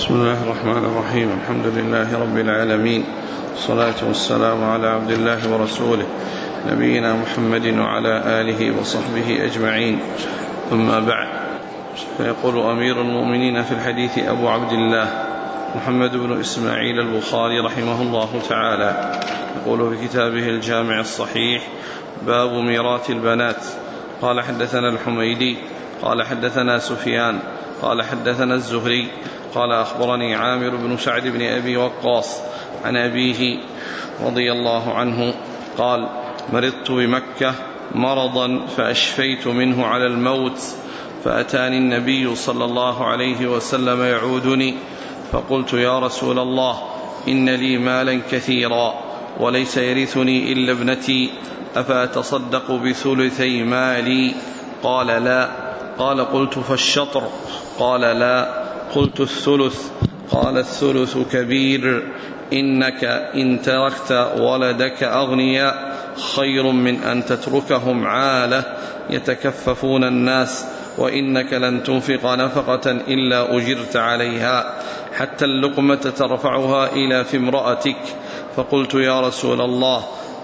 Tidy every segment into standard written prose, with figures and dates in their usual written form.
بسم الله الرحمن الرحيم. الحمد لله رب العالمين، والصلاة والسلام على عبد الله ورسوله نبينا محمد وعلى آله وصحبه أجمعين، أما بعد. فيقول أمير المؤمنين في الحديث أبو عبد الله محمد بن إسماعيل البخاري رحمه الله تعالى، يقول في كتابه الجامع الصحيح: باب ميراث البنات. قال حدثنا الحميدي قال حدثنا سفيان قال حدثنا الزهري قال أخبرني عامر بن سعد بن أبي وقاص عن أبيه رضي الله عنه قال: مرضت بمكة مرضا فأشفيت منه على الموت، فأتاني النبي صلى الله عليه وسلم يعودني، فقلت: يا رسول الله، إن لي مالا كثيرا وليس يرثني إلا ابنتي، أفأتصدق بثلثي مالي؟ قال: لا. قال: قلت: فالشطر؟ قال: لا. قلت: الثلث؟ قال: الثلث كبير، إنك إن تركت ولدك أغنياء خير من أن تتركهم عالة يتكففون الناس، وإنك لن تنفق نفقة إلا أجرت عليها، حتى اللقمة ترفعها إلى في امرأتك. فقلت: يا رسول الله،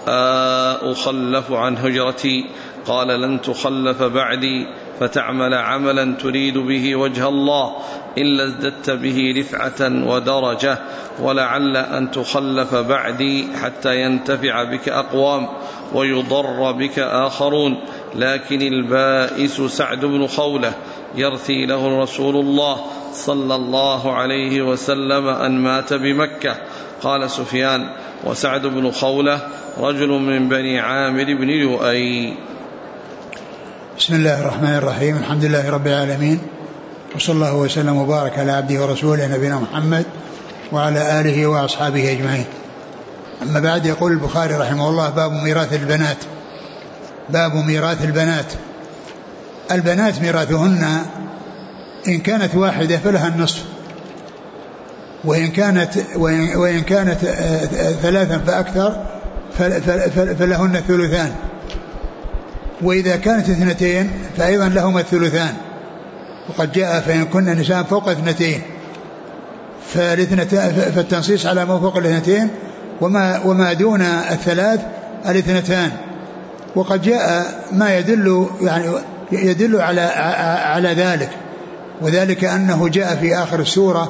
أخلف عن هجرتي؟ قال: لن تخلف بعدي، فتعمل عملا تريد به وجه الله إلا ازددت به رفعة ودرجة، ولعل أن تخلف بعدي حتى ينتفع بك أقوام ويضر بك آخرون. لكن البائس سعد بن خولة يرثي له رسول الله صلى الله عليه وسلم أن مات بمكة. قال سفيان: وسعد بن خولة رجل من بني عامر بن لؤي. بسم الله الرحمن الرحيم. الحمد لله رب العالمين، وصلى الله وسلم وبارك على عبده ورسوله نبينا محمد وعلى آله وأصحابه أجمعين. أما بعد، يقول البخاري رحمه الله: باب ميراث البنات. باب ميراث البنات. البنات ميراثهن إن كانت واحدة فلها النصف، وإن كانت ثلاثا فأكثر فلهن الثلثان، وإذا كانت اثنتين فأيضا لهما الثلثان. وقد جاء: فإن كن نساء فوق اثنتين فالتنصيص على ما فوق الاثنتين، وما دون الثلاث الاثنتان. وقد جاء ما يدل على ذلك، وذلك أنه جاء في آخر سورة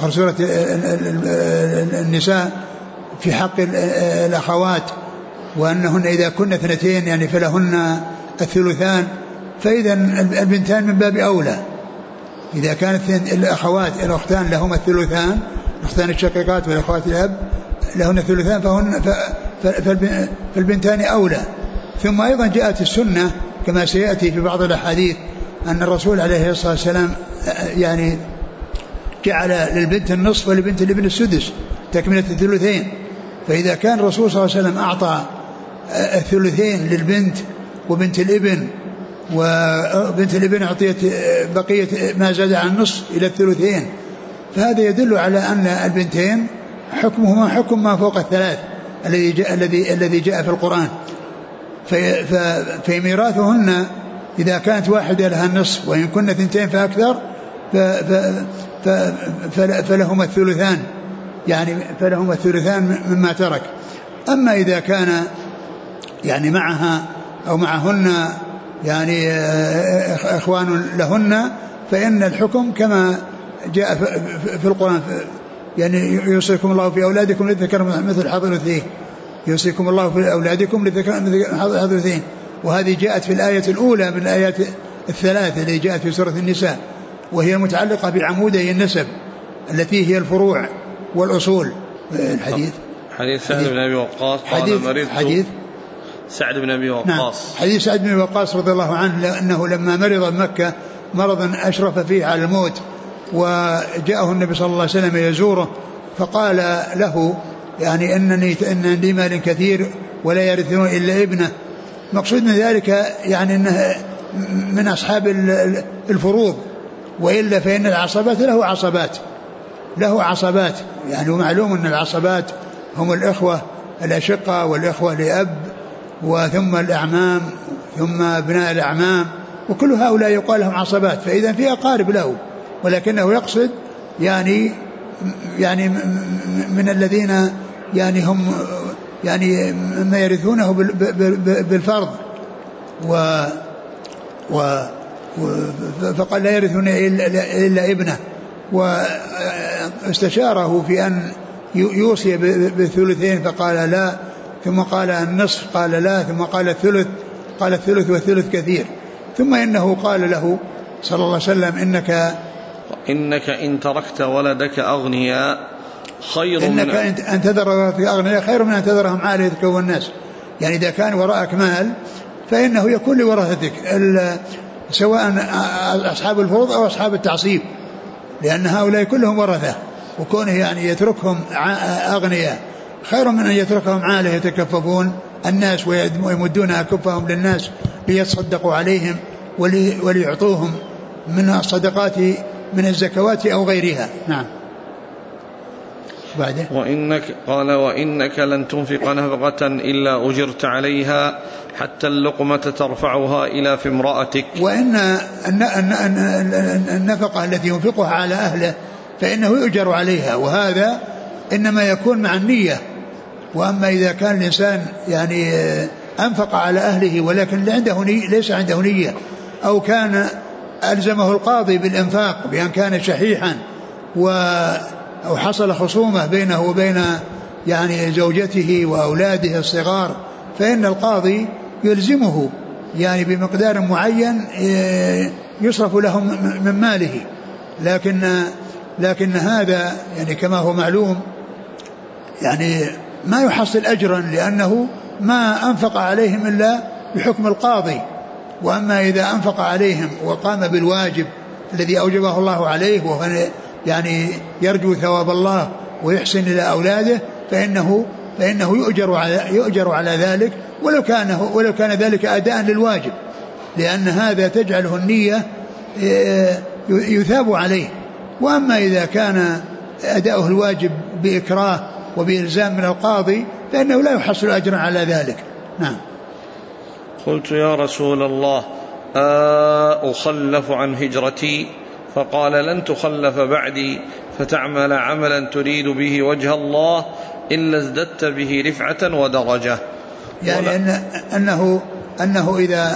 النساء في حق الأخوات، وأنهن إذا كن اثنتين يعني فلهن الثلثان، فإذا البنتان من باب أولى. إذا كانت الأختان لهما الثلثان، الأختان الشقيقات والأخوات الأب لهن الثلثان، فالبنتان أولى. ثم أيضا جاءت السنة كما سيأتي في بعض الأحاديث أن الرسول عليه الصلاة والسلام يعني جعل للبنت النصف ولبنت الابن السدس تكملة الثلثين. فإذا كان الرسول صلى الله عليه وسلم أعطى الثلثين للبنت وبنت الابن، وبنت الابن أعطيت بقية ما زاد عن النصف إلى الثلثين، فهذا يدل على أن البنتين حكمهما حكم ما فوق الثلاث الذي جاء في القرآن. في ميراثهن إذا كانت واحدة لها النصف، وإن كن اثنتين فأكثر فلهما الثلثان، يعني فلهما الثلثان مما ترك. أما إذا كان يعني معها أو معهن يعني إخوان لهن، فإن الحكم كما جاء في القرآن، يعني يوصيكم الله في أولادكم للذكر مثل حظ الأنثيين، يوصيكم الله في أولادكم للذكر مثل حظ الأنثيين. وهذه جاءت في الآية الأولى من الآيات الثلاث التي جاءت في سورة النساء، وهي المتعلقة بعمودي النسب التي هي الفروع والأصول. حديث سعد بن أبي وقاص قال: مرضت. حديث سعد بن أبي وقاص. نعم، حديث سعد بن أبي وقاص رضي الله عنه أنه لما مرض بمكة مرضا أشرف فيه على الموت، وجاءه النبي صلى الله عليه وسلم يزوره، فقال له يعني إن لي مال كثير ولا يرثون إلا ابنه. مقصود من ذلك يعني أنه من أصحاب الفروض، وإلا فإن العصبات له عصبات يعني. ومعلوم أن العصبات هم الإخوة الأشقة والإخوة لأب، وثم الأعمام، ثم ابناء الأعمام، وكل هؤلاء يقال لهم عصبات. فإذا في أقارب له، ولكنه يقصد يعني يعني من الذين يعني هم يعني ما يرثونه بالفرض فقال لا يرثون إلا ابنه، واستشاره في أن يوصي بالثلثين فقال لا، ثم قال النصف قال لا، ثم قال الثلث، قال الثلث والثلث كثير. ثم إنه قال له صلى الله عليه وسلم إنك إن تركت ولدك أغنياء خير إنك أن تذر ورثتك أغنياء خير من أن تذرهم عالية يتكون الناس. يعني إذا كان وراءك مال فإنه يكون لورثتك سواء أصحاب الفروض أو أصحاب التعصيب، لأن هؤلاء كلهم ورثة، وكونه يعني يتركهم أغنياء خير من أن يتركهم عالية يتكففون الناس ويمدون أكفهم للناس ليتصدقوا عليهم وليعطوهم من الصدقات من الزكوات أو غيرها. نعم. بعده وإنك لن تنفق نفقة إلا أجرت عليها حتى اللقمة ترفعها إلى في امرأتك. وإن النفقة التي ينفقها على أهله فإنه يؤجر عليها، وهذا إنما يكون مع النية. وأما إذا كان الإنسان يعني أنفق على أهله ولكن ليس عنده نية، أو كان ألزمه القاضي بالإنفاق بأن كان شحيحا أو حصل خصومة بينه وبين يعني زوجته وأولاده الصغار، فإن القاضي يلزمه يعني بمقدار معين يصرف لهم من ماله. لكن هذا يعني كما هو معلوم يعني ما يحصل أجرا، لأنه ما أنفق عليهم إلا بحكم القاضي. وأما إذا أنفق عليهم وقام بالواجب الذي أوجبه الله عليه وهو يعني يرجو ثواب الله ويحسن إلى أولاده فإنه يؤجر على ذلك ولو كان ذلك أداء للواجب، لأن هذا تجعله النية يثاب عليه. وأما إذا كان أداؤه الواجب بإكراه وبإلزام من القاضي فإنه لا يحصل أجرا على ذلك. نعم. قلت يا رسول الله أخلف عن هجرتي؟ فقال لن تخلف بعدي فتعمل عملا تريد به وجه الله إلا ازددت به رفعة ودرجة. يعني أنه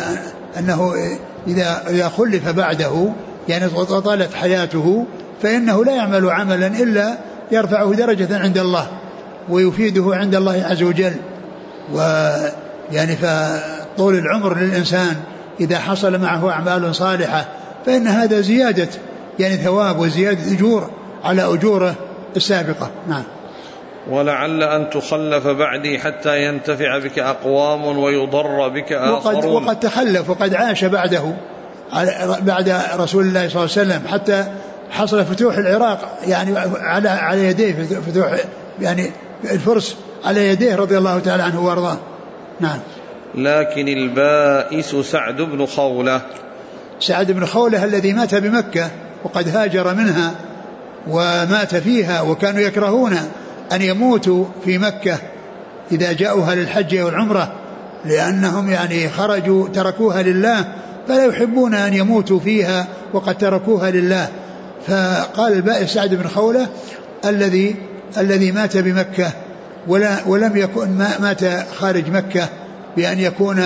إذا خلف بعده يعني طالت حياته فإنه لا يعمل عملا إلا يرفعه درجة عند الله ويفيده عند الله عز وجل. ويعني فطول العمر للإنسان إذا حصل معه أعمال صالحة فإن هذا زيادة يعني ثواب وزيادة أجور على أجوره السابقة. نعم. ولعل أن تخلف بعدي حتى ينتفع بك أقوام ويضر بك آخرون. وقد تخلف وقد عاش بعده بعد رسول الله صلى الله عليه وسلم حتى حصل فتوح العراق يعني على يديه، فتوح يعني الفرس على يديه رضي الله تعالى عنه وارضاه. نعم. لكن البائس سعد بن خولة. سعد بن خولة الذي مات بمكة وقد هاجر منها ومات فيها، وكانوا يكرهون أن يموتوا في مكة إذا جاءوها للحج والعمرة، لأنهم يعني خرجوا تركوها لله فلا يحبون أن يموتوا فيها وقد تركوها لله. فقال البائس سعد بن خولة الذي مات بمكة ولم يكن مات خارج مكة بأن يكون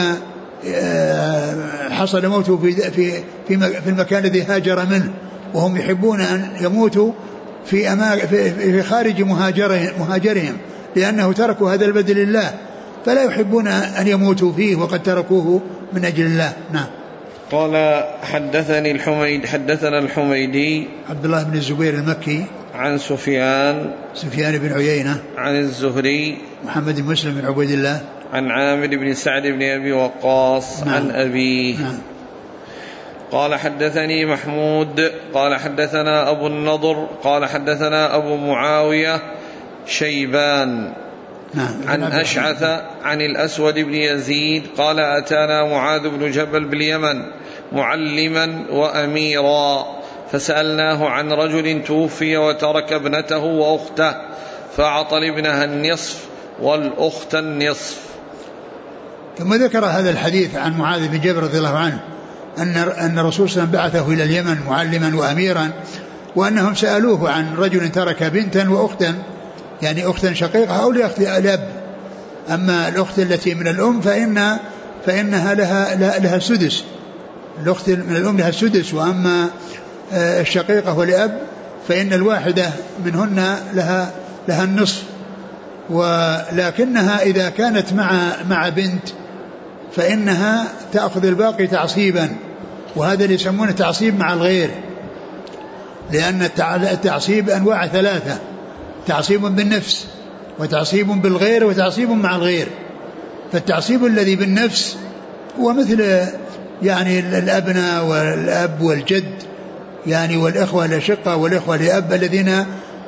حصل موته في المكان الذي هاجر منه، وهم يحبون أن يموتوا في خارج مهاجرهم لأنه تركوا هذا البلد لله، فلا يحبون أن يموتوا فيه وقد تركوه من أجل الله. نعم. قال حدثنا الحميدي عبد الله بن الزبير المكي عن سفيان بن عيينة عن الزهري محمد بن مسلم بن عبيد الله عن عامر بن سعد بن أبي وقاص. نعم. عن أبيه. نعم. قال حدثني محمود قال حدثنا أبو النضر قال حدثنا أبو معاوية شيبان. نعم. عن أشعث عن الأسود بن يزيد قال أتانا معاذ بن جبل باليمن معلما وأميرا فسألناه عن رجل توفي وترك ابنته وأخته فأعطى ابنها النصف والأخت النصف. ثم ذكر هذا الحديث عن معاذ بن جبل رضي الله عنه أن الرسول صلى الله عليه وسلم بعثه إلى اليمن معلما وأميرا وأنهم سألوه عن رجل ترك بنتا وأختا، يعني أختا شقيقة أو لأخت الأب. أما الأخت التي من الأم فإنها لها السدس، الأخت من الأم لها السدس، وأما الشقيقة والأب فإن الواحدة منهن لها النصف. ولكنها إذا كانت مع بنت فإنها تأخذ الباقي تعصيبا، وهذا اللي يسمونه تعصيب مع الغير، لأن التعصيب أنواع ثلاثة: تعصيب بالنفس وتعصيب بالغير وتعصيب مع الغير. فالتعصيب الذي بالنفس هو مثل يعني الأبناء والأب والجد يعني والإخوة الأشقة والإخوة لأب الذين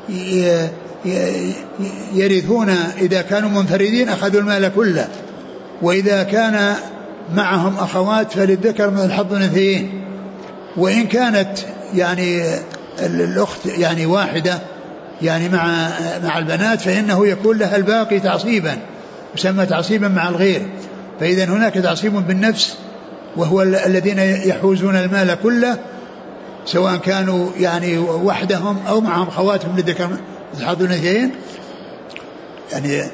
يرثون إذا كانوا منفردين أخذوا المال كله، وإذا كان معهم أخوات فللذكر مثل حظ الأنثيين. وإن كانت يعني الأخت يعني واحدة يعني مع البنات فإنه يكون لها الباقي تعصيبا، يسمى تعصيبا مع الغير. فإذا هناك تعصيب بالنفس وهو الذين يحوزون المال كله سواء كانوا يعني وحدهم أو معهم خواتهم للذكر مثل حظ الأنثيين، يعني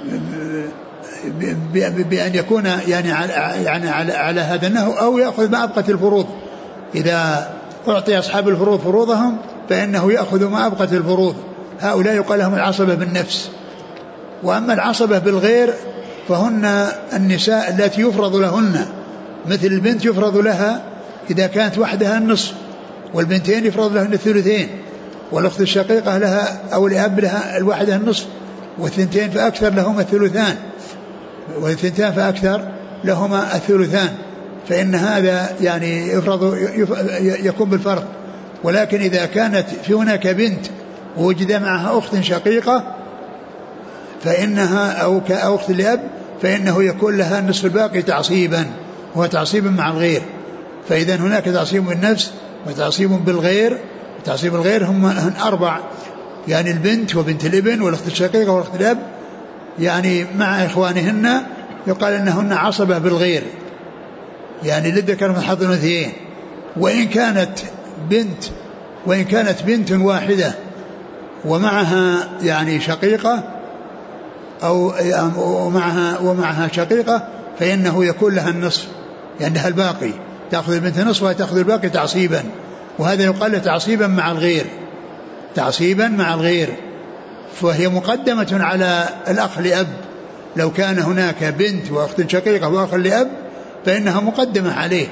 بأن يكون يعني على هذا النحو، أو يأخذ ما أبقت الفروض. إذا أعطي أصحاب الفروض فروضهم فإنه يأخذ ما أبقت الفروض. هؤلاء يقال لهم العصبة بالنفس. وأما العصبة بالغير فهن النساء التي يفرض لهن، مثل البنت يفرض لها إذا كانت وحدها النصف، والبنتين يفرض لهن الثلثين، والأخت الشقيقة لها أو الأب لها الواحدة النصف، والثنتين فأكثر لهما الثلثان، والثنتان فأكثر لهما الثلثان. فإن هذا يعني يكون بالفرض. ولكن إذا كانت في هناك بنت ووجد معها أخت شقيقة فإنها أو كأخت الأب فإنه يكون لها النصف الباقي تعصيبا، هو تعصيبا مع الغير. فإذا هناك تعصيب بالنفس وتعصيب بالغير. تعصيب الغير هم أربع، يعني البنت وبنت الابن والأخت الشقيقة والأخت الأب يعني مع إخوانهن يقال أنهن عصبة بالغير، يعني للذكر مثل حظ الأنثيين. وإن كانت بنت واحدة ومعها يعني شقيقة أو ومعها شقيقة فإنه يكون لها النصف، يعني لها الباقي، تأخذ البنت نصف وتأخذ الباقي تعصيبا. وهذا يقال له تعصيبا مع الغير، تعصيبا مع الغير. فهي مقدمة على الأخ لأب. لو كان هناك بنت وأخت شقيقة وأخ لأب فإنها مقدمة عليه،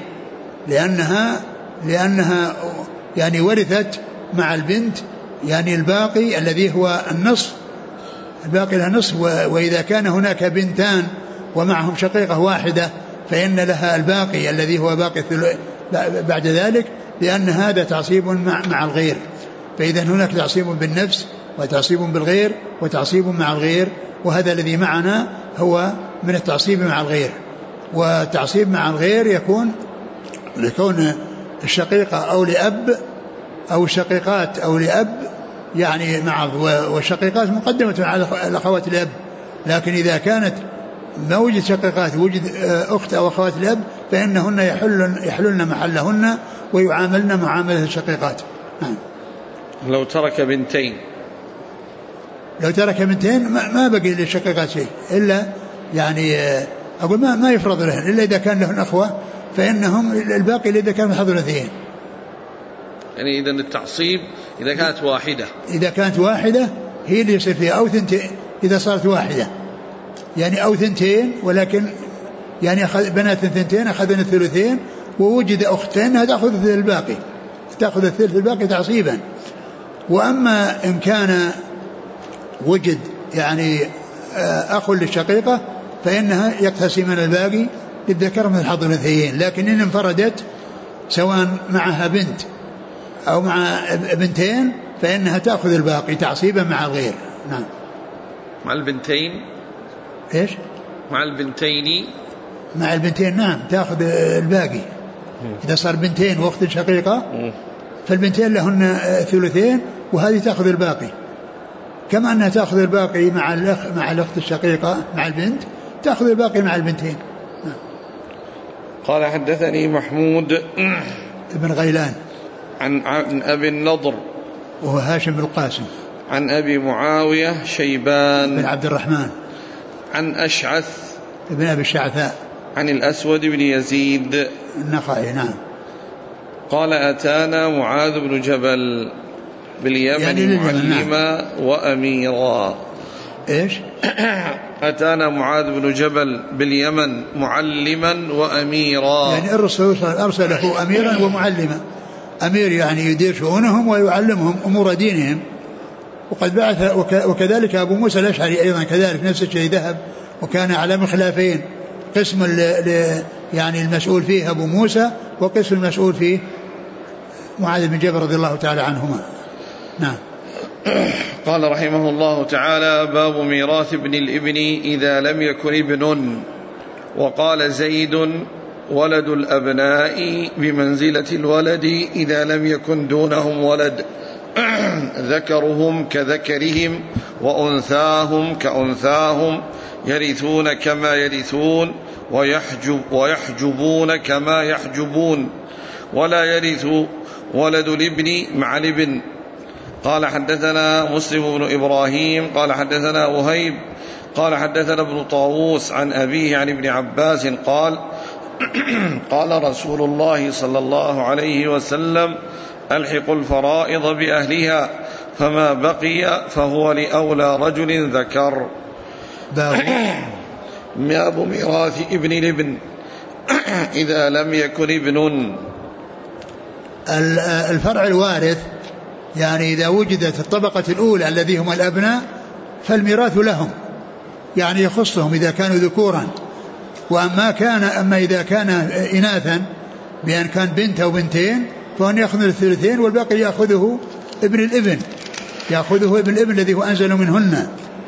لأنها يعني ورثت مع البنت يعني الباقي الذي هو النصف، الباقي لها نصف. وإذا كان هناك بنتان ومعهم شقيقة واحدة فإن لها الباقي الذي هو باقي بعد ذلك، لأن هذا تعصيب مع الغير. فإذا هناك تعصيب بالنفس وتعصيب بالغير وتعصيب مع الغير، وهذا الذي معنا هو من التعصيب مع الغير. والتعصيب مع الغير يكون الشقيقة أو لأب أو الشقيقات أو لأب يعني مع، والشقيقات مقدمة على الأخوات الأب. لكن إذا كانت ما وجد شقيقات وجد أخت أو أخوات الأب فإنهن يحللن محلهن ويعاملن معاملة الشقيقات. لو ترك بنتين ما بقي للشقيقات شيء إلا يعني أقول ما يفرض لهن إلا إذا كان لهن أخوة فإنهم الباقي إذا كان من حظ الأنثيين. يعني إذا التعصيب إذا كانت واحدة هي اللي يصير فيها، أو ثنتين إذا صارت واحدة يعني، أو ثنتين ولكن يعني بنات ثنتين أخذن الثلثين ووجد أختين تأخذ الباقي، تأخذ الثلث الباقي تعصيبا. وأما إن كان وجد يعني أخ للشقيقة فإنها يقتسمن الباقي للذكر مثل حظ الأنثيين. لكن إن انفردت سواء معها بنت أو مع بنتين فإنها تأخذ الباقي تعصيبا مع الغير. نعم. مع البنتين إيش؟ مع البنتين نعم تأخذ الباقي. إذا صار بنتين وأخت شقيقة فالبنتين لهن ثلثين وهذه تأخذ الباقي، كما أنها تأخذ الباقي مع الأخت الشقيقة مع البنت تأخذ الباقي مع البنتين. قال حدثني محمود ابن غيلان عن أبي النضر وهو هاشم بن القاسم. عن أبي معاوية شيبان بن عبد الرحمن. عن أشعث بن أبي الشعثاء. عن الأسود بن يزيد النخعي. نعم. قال أتانا معاذ بن جبل باليمن يعني معلما وأميرا. إيش؟ أتانا معاذ بن جبل باليمن معلما وأميرا، يعني الرسول أرسله أميرا ومعلما. أمير يعني يدير شؤونهم ويعلمهم أمور دينهم. وقد بعث وكذلك أبو موسى الأشعري أيضا كذلك نفس الشيء ذهب، وكان على مخلافين، قسم يعني المسؤول فيه أبو موسى، وقسم المسؤول فيه معاذ بن جبل رضي الله تعالى عنهما. نعم. قال رحمه الله تعالى: باب ميراث ابن الابن إذا لم يكن ابن. وقال زيد: ولد الأبناء بمنزلة الولد إذا لم يكن دونهم ولد، ذكرهم كذكرهم وأنثاهم كأنثاهم، يرثون كما يرثون ويحجبون كما يحجبون، ولا يرث ولد الابن مع الابن. قال حدثنا مسلم بن إبراهيم قال حدثنا وهيب قال حدثنا ابن طاووس عن أبيه عن ابن عباس قال: قال رسول الله صلى الله عليه وسلم: ألحقوا الفرائض بأهلها، فما بقي فهو لأولى رجل ذكر. باب ميراث ابن الابن إذا لم يكن ابن. الفرع الوارث يعني إذا وجدت الطبقة الأولى الذي هم الأبناء فالميراث لهم، يعني يخصهم إذا كانوا ذكورا. أما إذا كان إناثا بأن كان بنت أو بنتين فهن يأخذ الثلثين، والباقي يأخذه ابن الابن، يأخذه ابن الابن الذي هو أنزل منهن.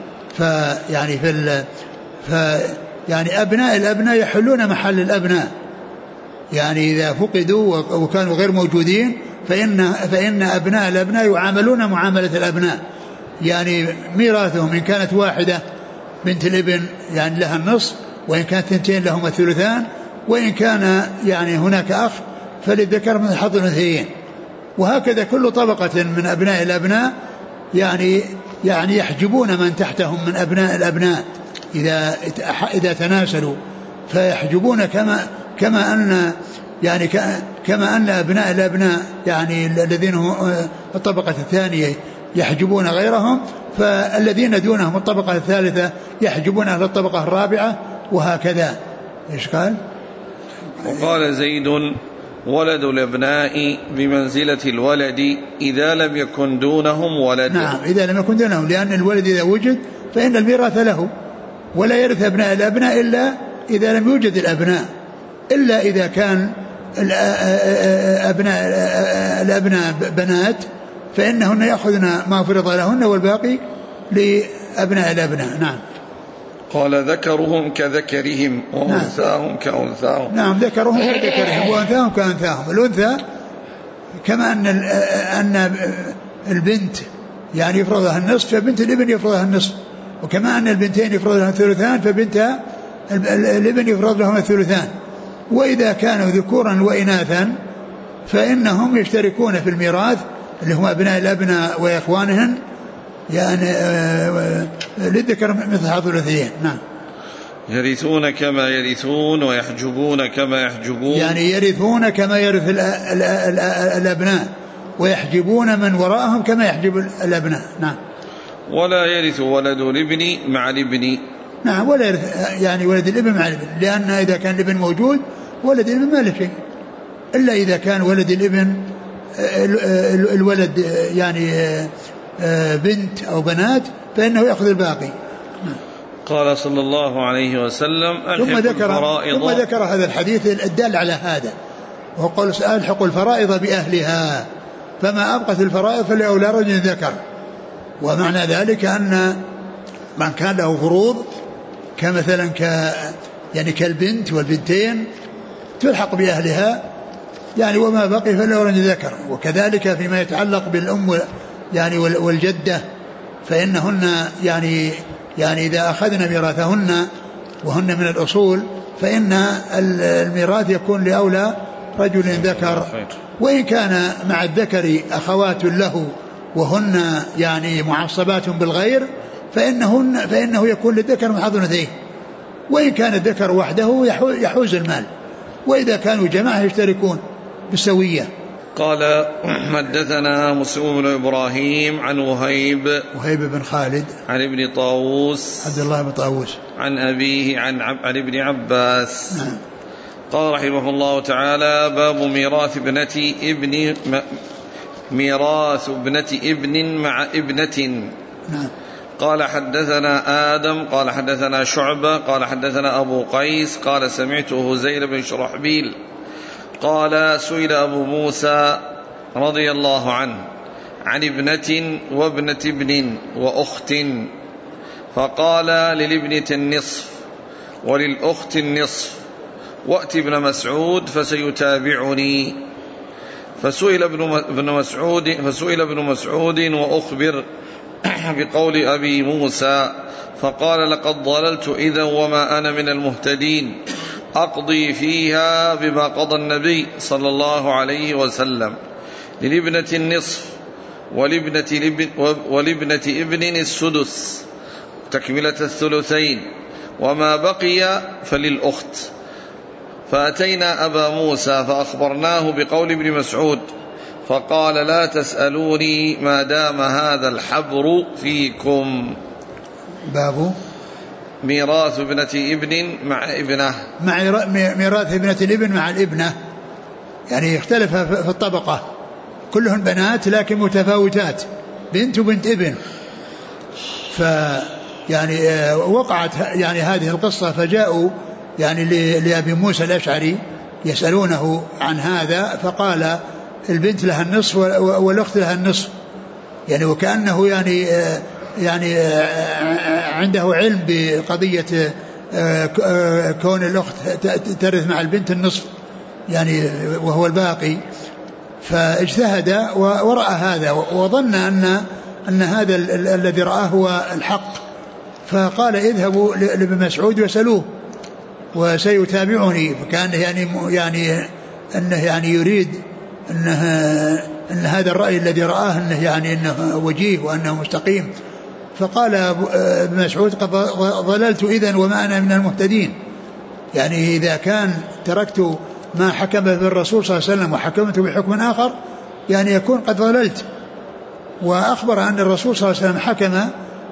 يعني أبناء الأبناء يحلون محل الأبناء، يعني إذا فقدوا وكانوا غير موجودين فإن أبناء الأبناء يعاملون معاملة الأبناء، يعني ميراثهم إن كانت واحدة بنت الابن يعني لها النصف، وإن كانت اثنتين لهم الثلثان، وإن كان يعني هناك أخ فللذكر مثل حظ الأنثيين. وهكذا كل طبقة من أبناء الأبناء يعني يحجبون من تحتهم من أبناء الأبناء إذا تناسلوا، فيحجبون كما أن أبناء الأبناء يعني الذين هم الطبقة الثانية يحجبون غيرهم، فالذين دونهم الطبقة الثالثة يحجبون أهل الطبقة الرابعة، وهكذا. إيش قال؟ وقال زيد: ولد الأبناء بمنزلة الولد إذا لم يكن دونهم ولد. نعم، إذا لم يكن دونهم، لأن الولد إذا وجد فإن الميراث له، ولا يرث أبناء الأبناء إلا إذا لم يوجد الأبناء، إلا إذا كان الأبناء بنات فإنهن يأخذن ما فرض لهن والباقي لأبناء الأبناء. نعم. قال: ذكرهم كذكرهم وأنثاهم كأنثاهم. نعم، ذكرهم كذكرهم وأنثاهم كأنثاهم. الأنثى كما أن البنت يعني يفرضها النصف، فبنت الابن يفرضها النصف، وكما أن البنتين يفرض لها الثلثان فبنت الابن يفرض لهم الثلثان. وإذا كانوا ذكورا وإناثا فإنهم يشتركون في الميراث اللي هم أبناء الأبناء وإخوانهن، يعني للذكر مثل حظ الأنثيين. نعم. يرثون كما يرثون ويحجبون كما يحجبون، يعني يرثون كما يرث الأبناء، ويحجبون من وراءهم كما يحجب الأبناء. نعم. ولا يرث ولد الابن مع الابن. نعم، ولا يرث يعني ولد الابن مع الابن، لأن إذا كان الابن موجود ولد الابن ما له شيء، إلا إذا كان ولد الابن الولد يعني بنت أو بنات فإنه يأخذ الباقي. قال صلى الله عليه وسلم: ثم ذكر هذا الحديث الدال على هذا، وهو قول: ألحقوا الفرائض بأهلها، فما أبقت الفرائض فلأولى رجل ذكر. ومعنى ذلك أن من كان له فروض كمثلا يعني كالبنت والبنتين تلحق بأهلها، يعني وما بقي فلأولى رجل ذكر. وكذلك فيما يتعلق بالأم يعني والجدة فإنهن يعني إذا أخذنا ميراثهن وهن من الأصول فإن الميراث يكون لأولى رجل ذكر. وإن كان مع الذكر أخوات له وهن يعني معصبات بالغير فإنه يكون للذكر مثل حظ الأنثيين، وإن كان الذكر وحده يحوز المال، وإذا كانوا جماعة يشتركون بالسوية. قال حدثنا مسلم بن إبراهيم عن وهيب بن خالد عن ابن طاووس عبد الله بن طاووس عن أبيه عن ابن عباس. نعم. قال رحمه الله تعالى: باب ميراث ابنة ابن مع ابنة. نعم. قال حدثنا آدم قال حدثنا شعبة قال حدثنا أبو قيس قال سمعت هزيل بن شرحبيل قال: سئل أبو موسى رضي الله عنه عن ابنة وابنة ابن وأخت، فقال: للابنة النصف وللأخت النصف، وأت ابن مسعود فسيتابعني. فسئل ابن مسعود وأخبر بقول أبي موسى، فقال: لقد ضللت إذا وما أنا من المهتدين، أقضي فيها بما قضى النبي صلى الله عليه وسلم، للابنة النصف ولابنة ابن السدس تكملة الثلثين، وما بقي فللأخت. فأتينا أبا موسى فأخبرناه بقول ابن مسعود، فقال: لا تسألوني ما دام هذا الحبر فيكم. باب ميراث ابنة ابن مع ابنة. ميراث ابنة الابن مع الابنة، يعني اختلف في الطبقة، كلهن بنات لكن متفاوتات، بنت وبنت ابن. يعني وقعت يعني هذه القصة، فجاءوا يعني لأبي موسى الأشعري يسألونه عن هذا، فقال: البنت لها النصف والأخت لها النصف، يعني وكأنه يعني عنده علم بقضية كون الأخت ترث مع البنت النصف يعني وهو الباقي. فاجتهد ورأى هذا وظن أن هذا الذي رآه هو الحق، فقال: اذهبوا لابن مسعود وسألوه وسيتابعني. فكان يعني أنه يعني يريد أن هذا الرأي الذي رآه أنه وجيه وأنه مستقيم. فقال ابن مسعود: قد ضللت إذن وما أنا من المهتدين، يعني إذا كان تركت ما حكم به الرسول صلى الله عليه وسلم وحكمت بحكم آخر يعني يكون قد ضللت. وأخبر أن الرسول صلى الله عليه وسلم حكم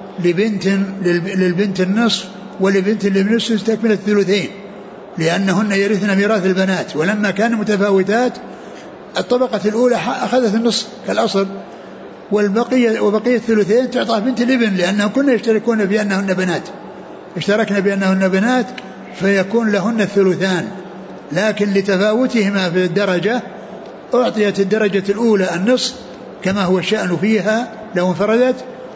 للبنت النصف ولبنت الابن السدس تكملة الثلثين، لأنهن يرثن ميراث البنات، ولما كانوا متفاوتات الطبقة الأولى أخذت النصف كالأصل، وبقية الثلثين تعطى بنت الابن، لأنهم كنا يشتركون بأنهن بنات، اشتركنا بأنهن بنات فيكون لهن الثلثان، لكن لتفاوتهما في الدرجة أعطيت الدرجة الأولى النصف كما هو الشأن فيها لو انفردت،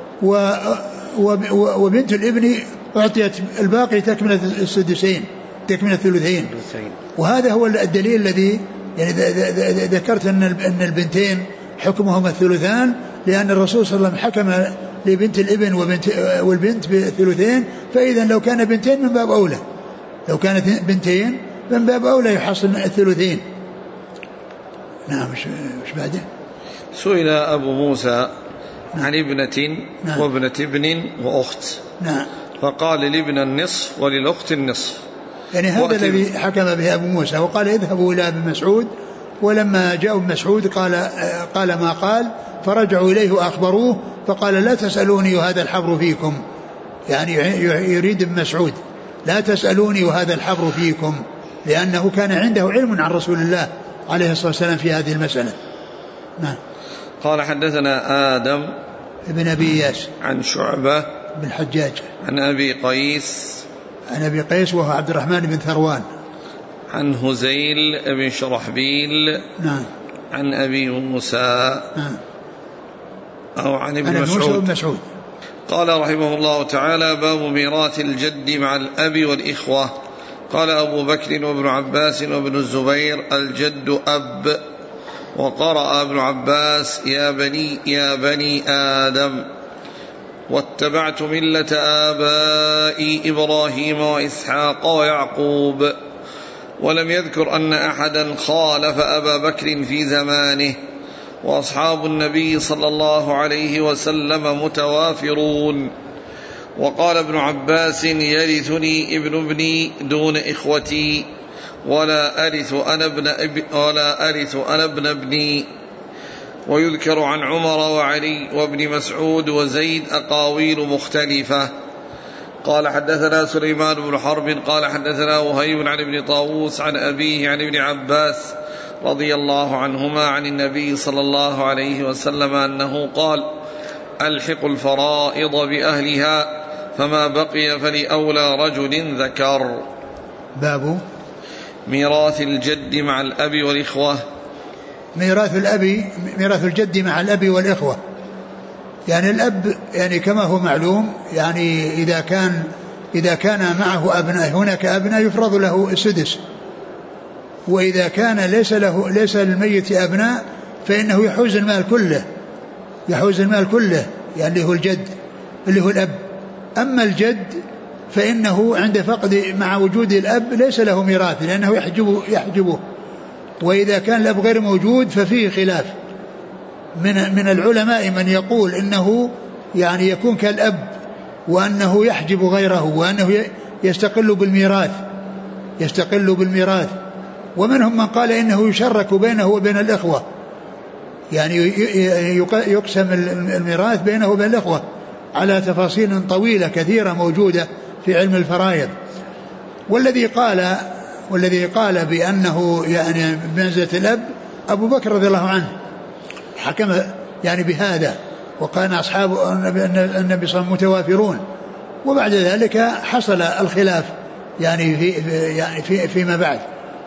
وبنت الابن أعطيت الباقي تكملة السدسين تكملة الثلثين. وهذا هو الدليل الذي يعني ذكرت أن البنتين حكمهما الثلثان، لأن الرسول صلى الله عليه وسلم حكم لبنت الابن والبنت بالثلثين، فإذا لو كان بنتين من باب أولى، لو كانت بنتين من باب أولى يحصل الثلثين. نعم. مش بعده؟ سئل أبو موسى عن ابنة وابنة ابن وأخت، فقال: لابن النصف وللأخت النصف. يعني هذا الذي حكم به أبو موسى، وقال: اذهبوا إلى ابن مسعود، ولما جاءوا ابن مسعود قال ما قال، فرجعوا إليه وأخبروه، فقال: لا تسألوني وهذا الحبر فيكم، يعني يريد ابن مسعود لا تسألوني وهذا الحبر فيكم، لأنه كان عنده علم عن رسول الله عليه الصلاة والسلام في هذه المسألة. نعم. قال حدثنا آدم ابن أبي إياس عن شعبة بن الحجاج عن أبي قيس وهو عبد الرحمن بن ثروان عن هزيل بن شرحبيل عن أبي موسى أو عن ابن مسعود. قال رحمه الله تعالى: باب ميراث الجد مع الأب والإخوة. قال أبو بكر وابن عباس وابن الزبير: الجد أب. وقرأ ابن عباس: يا بني آدم، واتبعت ملة آبائي إبراهيم وإسحاق ويعقوب. ولم يذكر أن أحدا خالف أبا بكر في زمانه، وأصحاب النبي صلى الله عليه وسلم متوافرون. وقال ابن عباس: يرثني ابن ابني دون إخوتي ولا أرث أنا ابن ابني. ويذكر عن عمر وعلي وابن مسعود وزيد أقاويل مختلفة. قال حدثنا سليمان بن حرب قال حدثنا وهيب عن ابن طاووس عن أبيه عن ابن عباس رضي الله عنهما عن النبي صلى الله عليه وسلم أنه قال: ألحق الفرائض بأهلها فما بقي فلأولى رجل ذكر. باب ميراث الجد مع الأب والإخوة. ميراث الجد مع الأب والإخوة. يعني الأب يعني كما هو معلوم، يعني إذا كان معه أبناء، هناك أبناء يفرض له السدس، وإذا كان ليس للميت أبناء فإنه يحوز المال كله يعني هو الجد اللي هو الأب. أما الجد فإنه عند فقد مع وجود الأب ليس له ميراث لأنه يحجبه. وإذا كان الأب غير موجود ففيه خلاف من العلماء من يقول إنه يعني يكون كالأب وأنه يحجب غيره وأنه يستقل بالميراث. ومنهم من قال إنه يشرك بينه وبين الإخوة، يعني يقسم الميراث بينه وبين الإخوة على تفاصيل طويلة كثيرة موجودة في علم الفرائض. والذي قال بأنه يعني بمنزلة الأب أبو بكر رضي الله عنه حكم يعني بهذا، وكان أصحاب النبي صلى الله عليه وسلم متوافرون. وبعد ذلك حصل الخلاف يعني فيما بعد.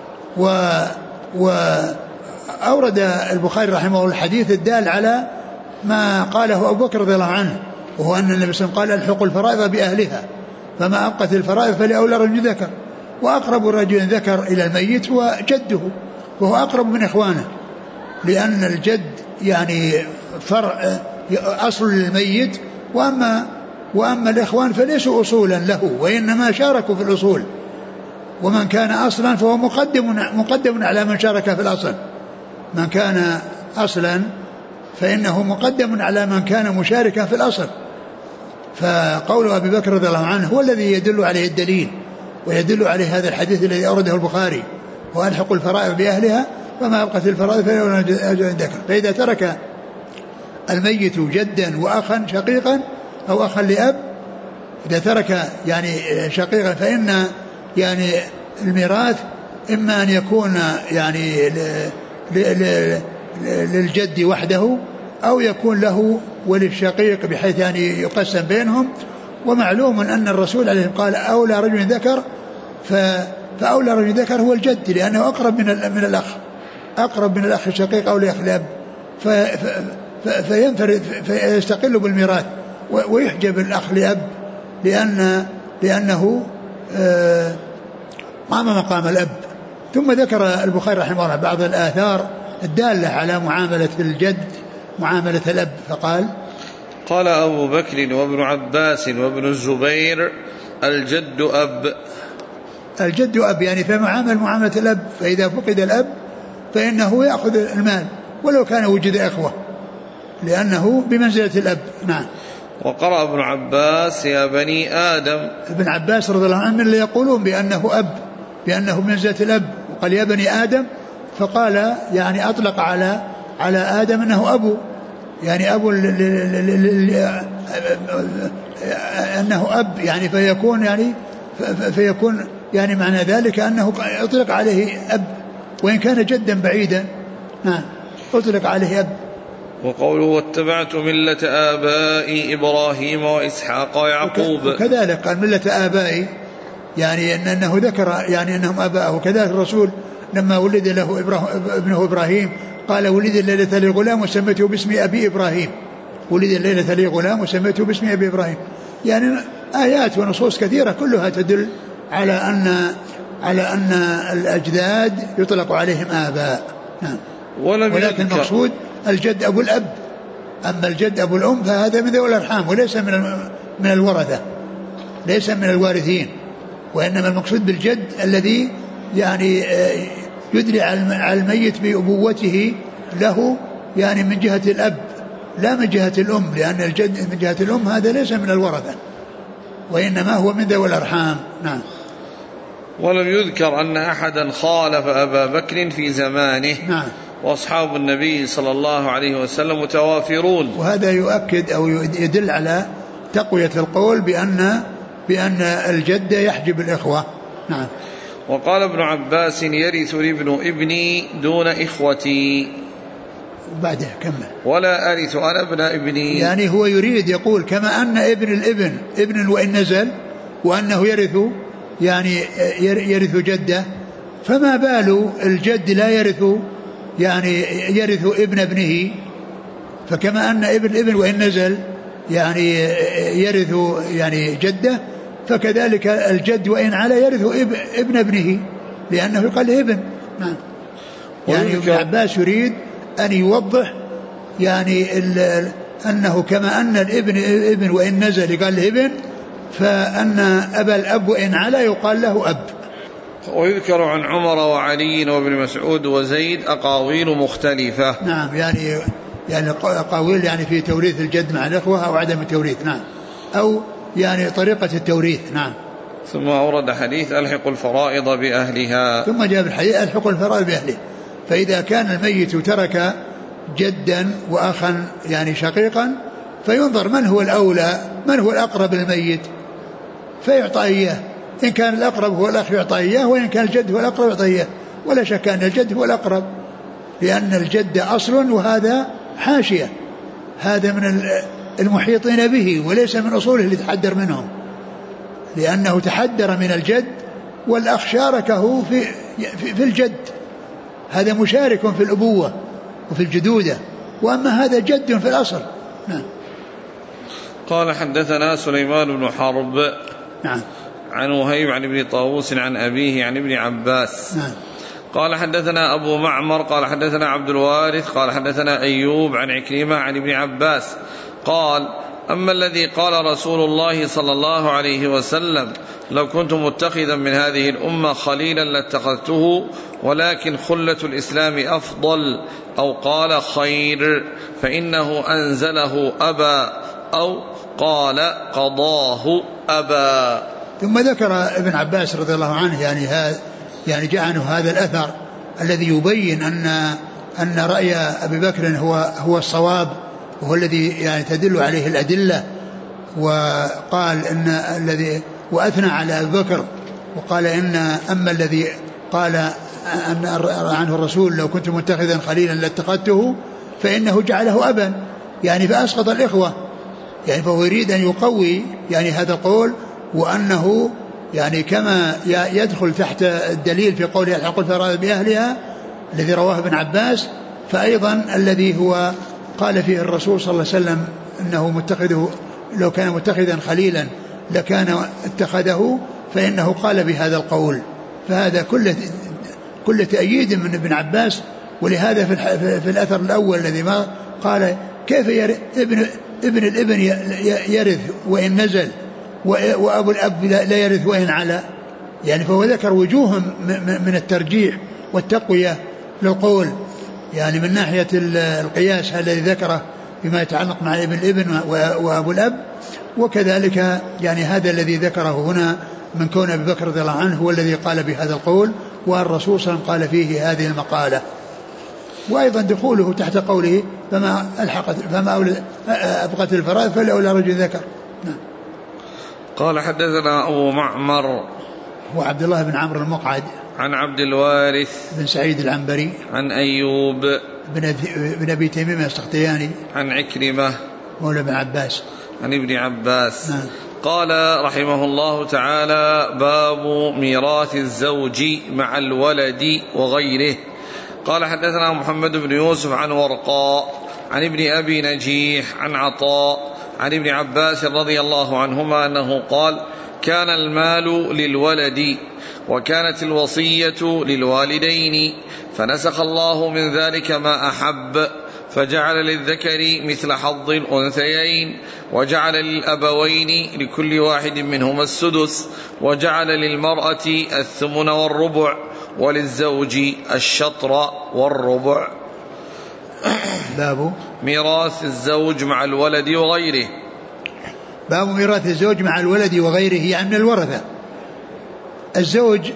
وأورد البخاري رحمه الله الحديث الدال على ما قاله أبو بكر رضي الله عنه، وهو أن النبي صلى الله عليه وسلم قال: الحق الفرائض بأهلها فما أبقت الفرائض فلأولى رجل ذكر. وأقرب رجل ذكر إلى الميت وجده، وهو أقرب من إخوانه، لأن الجد يعني فرع أصل للميت، وأما الإخوان فليسوا أصولا له وإنما شاركوا في الأصول. ومن كان أصلا فهو مقدم على من شارك في الأصل. من كان أصلا فإنه مقدم على من كان مشاركا في الأصل. فقول أبي بكر رضي الله عنه هو الذي يدل عليه الدليل، ويدل عليه هذا الحديث الذي أورده البخاري: وألحق الفرائض بأهلها فما أبقت الفرائض فلأولى رجل ذكر. فإذا ترك الميت جدا وأخا شقيقا أو أخا لأب، إذا ترك يعني شقيقا فإن يعني الميراث إما أن يكون يعني للجد وحده أو يكون له وللشقيق بحيث يعني يقسم بينهم. ومعلوم أن الرسول عليه قال: أولى رجل ذكر، فأولى رجل ذكر هو الجد لأنه أقرب من الأخ الشقيق أو الأخ الأب، فينفرد فيستقل بالميراث ويحجب الأخ لأب لأنه قام مقام الأب. ثم ذكر البخاري رحمه الله بعض الآثار الدالة على معاملة الجد معاملة الأب، فقال: قال أبو بكر وابن عباس وابن الزبير: الجد أب يعني معاملة الأب، فإذا فقد الأب فإنه يأخذ المال ولو كان وجد إخوة لأنه بمنزلة الأب. نعم. وقرأ ابن عباس: يا بني آدم. ابن عباس رضي الله عنه من اللي يقولون بأنه بمنزلة الأب، وقال: يا بني آدم، فقال يعني أطلق على آدم أنه أبو، يعني أبو أنه أب، يعني فيكون يعني معنى ذلك أنه أطلق عليه أب وإن كان جدا بعيدا. نعم، أطلق عليه أب. وقوله: واتبعت ملة آبائي إبراهيم وإسحاق ويعقوب. وكذلك قال ملة آبائي، يعني أنه ذكر يعني أنهم آباءه. وكذلك الرسول لما ولد له ابنه إبراهيم قال: ولد الليلة لي غلام وسميته باسم أبي إبراهيم. ولد الليلة لي غلام وسميته باسم أبي إبراهيم. يعني آيات ونصوص كثيرة كلها تدل على أن الأجداد يطلق عليهم آباء. نعم. ولكن المقصود الجد أبو الأب. أما الجد أبو الأم فهذا من ذوي الأرحام وليس من الورثة، ليس من الوارثين، وإنما المقصود بالجد الذي يعني يدري على الميت بأبوته له يعني من جهة الأب لا من جهة الأم، لأن الجد من جهة الأم هذا ليس من الورثة وإنما هو من ذوي الأرحام. نعم. ولم يذكر أن أحدا خالف أبا بكر في زمانه. نعم. وأصحاب النبي صلى الله عليه وسلم متوافرون. وهذا يؤكد أو يدل على تقوية القول بأن الجد يحجب الإخوة. نعم. وقال ابن عباس يرث ابن ابني دون إخوتي. بعده كمل. ولا أرث أنا ابن ابني. يعني هو يريد يقول كما أن ابن الابن ابن وإن نزل وأنه يرث يعني يرث جده، فما بال الجد لا يرث يعني يرث ابن ابنه. فكما أن ابن الابن وإن نزل يعني يرث يعني جده، فكذلك الجد وإن على يرث ابن ابنه لأنه يقال له ابن. نعم. يعني ابن عباس يريد أن يوضح يعني أنه كما أن الابن ابن وإن نزل يقال له ابن، فأن أبا الأب وإن على يقال له أب. ويذكر عن عمر وعلي وابن مسعود وزيد أقاويل مختلفة. نعم. يعني أقاويل يعني في توريث الجد مع الإخوة أو عدم التوريث. نعم. أو يعني طريقة التوريث. نعم. ثم أورد حديث ألحق الفرائض بأهلها. ثم جاء الحديث ألحق الفرائض بأهله. فإذا كان الميت ترك جدا وأخا يعني شقيقا، فينظر من هو الأولى، من هو الأقرب للميت فيعطى إياه. إن كان الأقرب هو الأخ يعطى إياه، وإن كان الجد هو الأقرب يعطى إياه. ولا شك أن الجد هو الأقرب، لأن الجد أصل وهذا حاشية، هذا من المحيطين به وليس من أصوله اللي تحدر منهم، لأنه تحدر من الجد والأخ شاركه في الجد، هذا مشارك في الأبوة وفي الجدودة، وأما هذا جد في الأصل. نعم. قال حدثنا سليمان بن حرب. نعم. عن وهيب عن ابن طاووس عن أبيه عن ابن عباس. نعم. قال حدثنا أبو معمر قال حدثنا عبد الوارث قال حدثنا أيوب عن عكرمة عن ابن عباس قال أما الذي قال رسول الله صلى الله عليه وسلم لو كنت متخذا من هذه الأمة خليلا لاتخذته ولكن خلة الإسلام أفضل، أو قال خير، فإنه أنزله أبا، أو قال قضاه أبا. ثم ذكر ابن عباس رضي الله عنه يعني جاء عنه هذا الأثر الذي يبين أن رأي أبي بكر هو الصواب، وهو الذي يعني تدل عليه الأدلة. وقال إن الذي وأثنى على أبي بكر وقال إن أما الذي قال أن عنه الرسول لو كنت متخذا خليلا لاتخذته، فإنه جعله أبا يعني فأسقط الإخوة، يعني فهو يريد أن يقوي يعني هذا القول، وأنه يعني كما يدخل تحت الدليل في قوله الحق الفرائض بأهلها الذي رواه ابن عباس، فأيضا الذي هو قال فيه الرسول صلى الله عليه وسلم أنه متخذه لو كان متخذا خليلا لكان اتخذه، فإنه قال بهذا القول. فهذا كل تأييد من ابن عباس. ولهذا في الأثر الأول الذي ما قال كيف ابن الابن يرث وإن نزل وأبو الأب لا يرث وإن على، يعني فهو ذكر وجوه من الترجيح والتقوية للقول، يعني من ناحية القياس الذي ذكره بما يتعلق مع ابن الابن وأبو الأب، وكذلك يعني هذا الذي ذكره هنا من كون أبي بكر رضي الله عنه هو الذي قال بهذا القول، والرسول صلى الله عليه وسلم قال فيه هذه المقالة. وأيضا دخوله تحت قوله فما أبقت الفرائض فلأولى رجل ذكر. نعم. قال حدثنا أبو معمر هو عبد الله بن عمرو المقعد عن عبد الوارث بن سعيد العنبري عن أيوب بن أبي تميم السختياني عن عكرمة مولى بن عباس عن ابن عباس. نعم. قال رحمه الله تعالى باب ميراث الزوج مع الولد وغيره. قال حدثنا محمد بن يوسف عن ورقاء عن ابن أبي نجيح عن عطاء عن ابن عباس رضي الله عنهما أنه قال كان المال للولد وكانت الوصية للوالدين، فنسخ الله من ذلك ما أحب، فجعل للذكر مثل حظ الأنثيين، وجعل للأبوين لكل واحد منهما السدس، وجعل للمرأة الثمن والربع، وللزوج الشطر والربع. باب ميراث الزوج مع الولد وغيره. باب ميراث الزوج مع الولد وغيره، يعني من الورثة. الزوج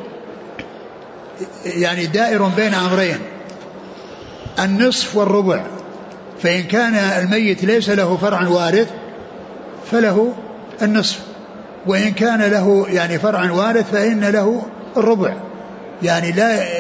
يعني دائر بين أمرين: النصف والربع، فإن كان الميت ليس له فرع وارث فله النصف، وإن كان له يعني فرع وارث فإن له الربع. يعني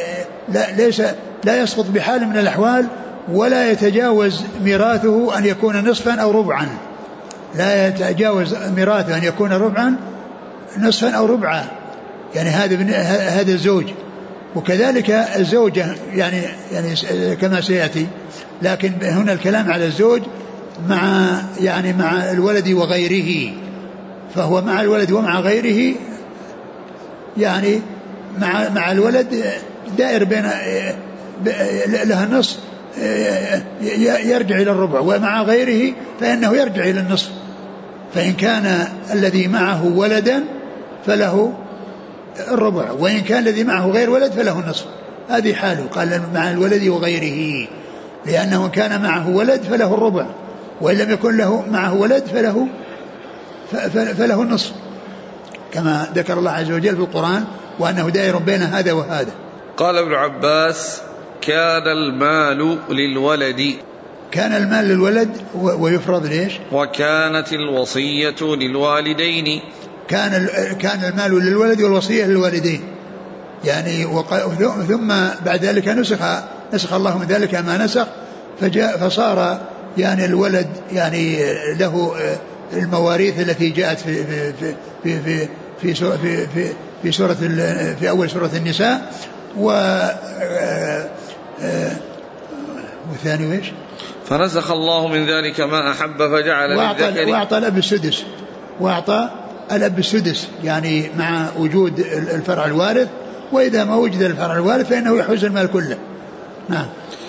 لا يسقط بحال من الأحوال، ولا يتجاوز ميراثه أن يكون نصفا أو ربعا، لا يتجاوز ميراثه أن يكون ربعا نصفا أو ربعا. يعني هذا الزوج. وكذلك الزوجة يعني كما سيأتي، لكن هنا الكلام على الزوج مع الولد وغيره، فهو مع الولد ومع غيره. يعني مع الولد دائر بين لها النصف يرجع إلى الربع، ومع غيره فإنه يرجع إلى النصف. فإن كان الذي معه ولدا فله الربع، وإن كان الذي معه غير ولد فله النصف. هذه حاله، قال مع الولد وغيره، لأنه كان معه ولد فله الربع، وإن لم يكن له معه ولد فله النصف، كما ذكر الله عز وجل في القرآن وأنه دائر بين هذا وهذا. قال ابن عباس: كان المال للولد. كان المال للولد ويفرض ليش؟ وكانت الوصية للوالدين. كان المال للولد والوصية للوالدين. يعني ثم بعد ذلك نسخ الله من ذلك ما نسخ، فصار يعني الولد يعني له المواريث التي جاءت في أول سورة النساء، والثاني وإيش؟ فنسخ الله من ذلك ما أحب فجعل للذكر. وأعطى الأب السدس يعني مع وجود الفرع الوارث، وإذا ما وجد الفرع الوارث فإنه يحوز المال كله. نعم.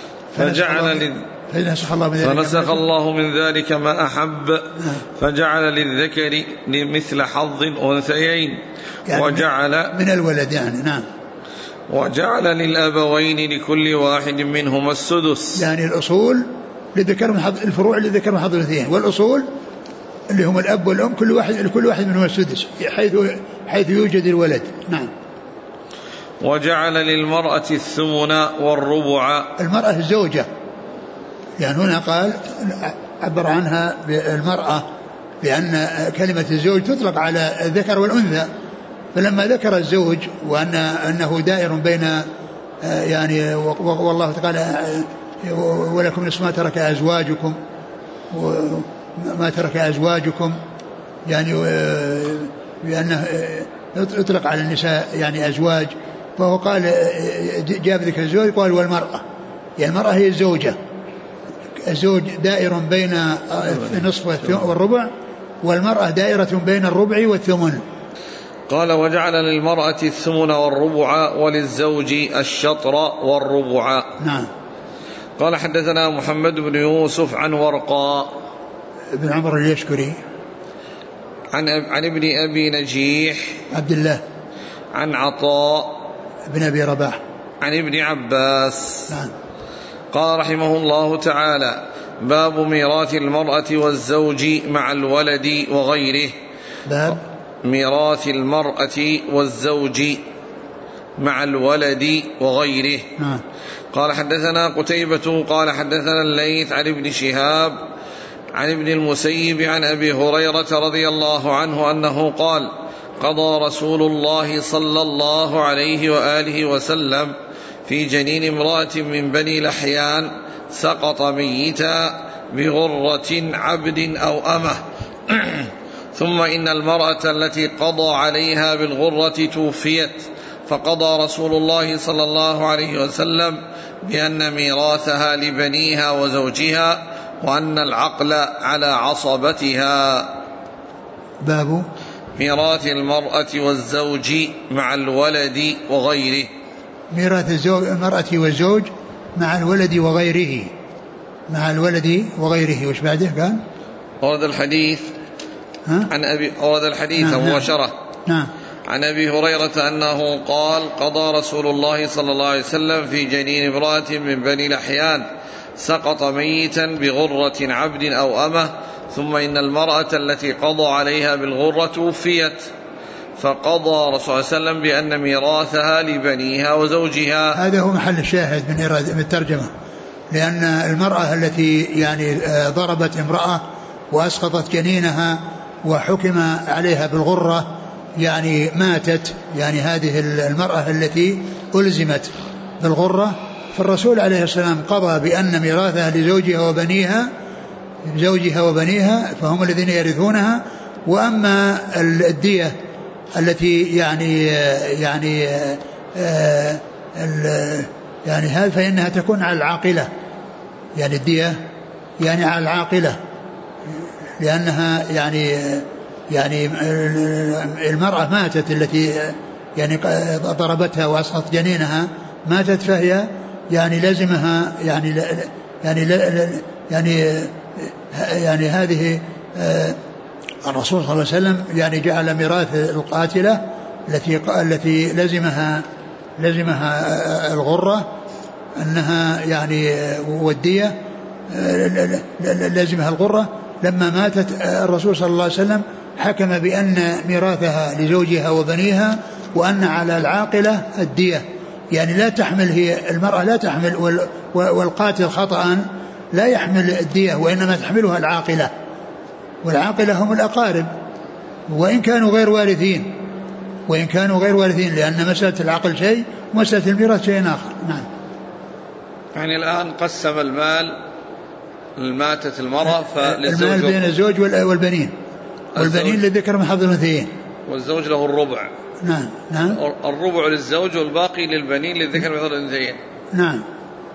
فنسخ الله من ذلك ما أحب فجعل للذكر مثل حظ الأنثيين، يعني وجعل من الولد يعني. نعم. وجعل للأبوين لكل واحد منهما السدس. يعني الأصول الفروع للذكر من حظ الأنثيين، والأصول اللي هم الأب والأم كل واحد منهما السدس حيث يوجد الولد. نعم. وجعل للمرأة الثمن والربع. المرأة الزوجة، يعني هنا قال عبر عنها بالمرأة بأن كلمة الزوج تطلق على الذكر والأنثى، فلما ذكر الزوج وأنه دائر بين يعني والله تعالى ولكم نصف ما ترك أزواجكم وما ترك أزواجكم، يعني بأنه يطلق على النساء يعني أزواج، فهو قال جاب ذكر الزوج قال والمرأة، يعني المرأة هي الزوجة. الزوج دائر بين النصف والربع، والمرأة دائرة بين الربع والثمن. قال: وجعل للمرأة الثمن والربع وللزوج الشطر والربع. نعم. قال: حدثنا محمد بن يوسف عن ورقاء بن عمر اليشكري عن ابن أبي نجيح عبد الله عن عطاء بن أبي رباح عن ابن عباس. نعم. قال رحمه الله تعالى: باب ميراث المرأة والزوج مع الولد وغيره. باب ميراث المرأة والزوج مع الولد وغيره. نعم. قال: حدثنا قتيبة قال حدثنا الليث عن ابن شهاب عن ابن المسيب عن أبي هريرة رضي الله عنه أنه قال: قضى رسول الله صلى الله عليه وآله وسلم في جنين امرأة من بني لحيان سقط ميتا بغرة عبد أو أمه ثم إن المرأة التي قضى عليها بالغرة توفيت، فقضى رسول الله صلى الله عليه وسلم بأن ميراثها لبنيها وزوجها، وأن العقل على عصبتها. باب ميراث المرأة والزوج مع الولد وغيره. ميراث المرأة والزوج مع الولد وغيره. مع الولد وغيره. وش بعده قال؟ ورد الحديث ورد الحديث مباشرة. نعم. عن أبي هريرة أنه قال: قضى رسول الله صلى الله عليه وسلم في جنين امرأة من بني لحيان سقط ميتا بغرة عبد أو أمة، ثم إن المرأة التي قضى عليها بالغرة توفيت، فقضى رسول الله صلى الله عليه وسلم بأن ميراثها لبنيها وزوجها. هذا هو محل الشاهد من الترجمة، لأن المرأة التي يعني ضربت امرأة وأسقطت جنينها وحكم عليها بالغرة يعني ماتت، يعني هذه المرأة التي ألزمت بالغرة، فالرسول عليه السلام قضى بأن ميراثها لزوجها وبنيها فهم الذين يرثونها. وأما الدية التي يعني هذا فإنها تكون على العاقلة، يعني الدية يعني على العاقلة، لأنها يعني المرأة ماتت التي يعني ضربتها وأسقطت جنينها ماتت، فهي يعني لازمها يعني هذه الرسول صلى الله عليه وسلم يعني جعل ميراث القاتلة التي لزمها الغرة أنها يعني والدية لازمها الغرة. لما ماتت الرسول صلى الله عليه وسلم حكم بأن ميراثها لزوجها وبنيها، وأن على العاقلة الدية، يعني لا تحمل هي المرأة لا تحمل والقاتل خطأ لا يحمل الدية، وإنما تحملها العاقلة، والعاقلة هم الأقارب وإن كانوا غير وارثين، لأن مسألة العقل شيء ومسألة الميراث شيء آخر. نعم. يعني الآن قسم المال ماتت المرأة المال بين الزوج والبنين للذكر من حظ الأنثيين، والزوج له الربع. نعم. الربع للزوج والباقي للبنين للذكر من حظ الأنثيين. نعم.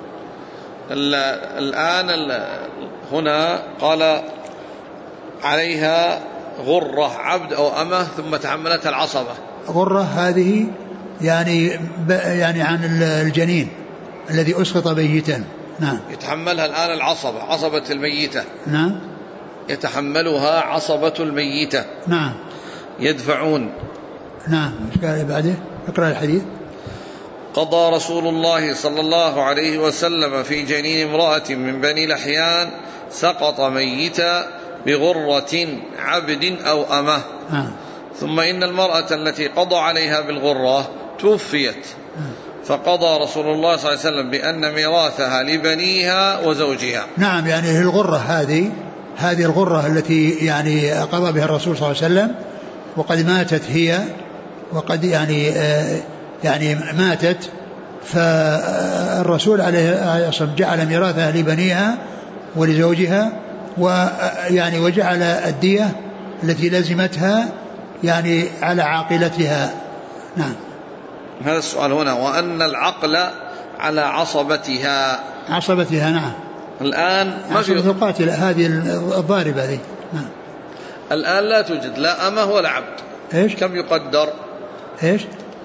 الآن هنا قال عليها غرة عبد أو أمة ثم تحملتها العصبة. غرة هذه يعني عن الجنين الذي أسقط ميتا. نعم. يتحملها الآن عصبة الميتة. نعم. يتحملها عصبة الميتة. نعم. يدفعون. نعم. ايش قال بعده؟ اقرأ الحديث. قضى رسول الله صلى الله عليه وسلم في جنين امرأة من بني لحيان سقط ميتا بغرة عبد أو أمة. ثم إن المرأة التي قضى عليها بالغرة توفيت، فقضى رسول الله صلى الله عليه وسلم بأن ميراثها لبنيها وزوجها. نعم. يعني الغرة هذه الغرة التي يعني قضى بها الرسول صلى الله عليه وسلم وقد ماتت هي، وقد يعني ماتت، فالرسول عليه الصلاة والسلام جعل ميراثها لبنيها ولزوجها، ويعني وجعل الدية التي لزمتها يعني على عاقلتها. نعم. هذا السؤال هنا، وأن العقل على عصبتها. نعم. الآن عصبة القاتلة هذه الضاربة هذه. نعم. الآن لا توجد لا أمه ولا عبد. إيش؟ كم يقدر؟ إيش؟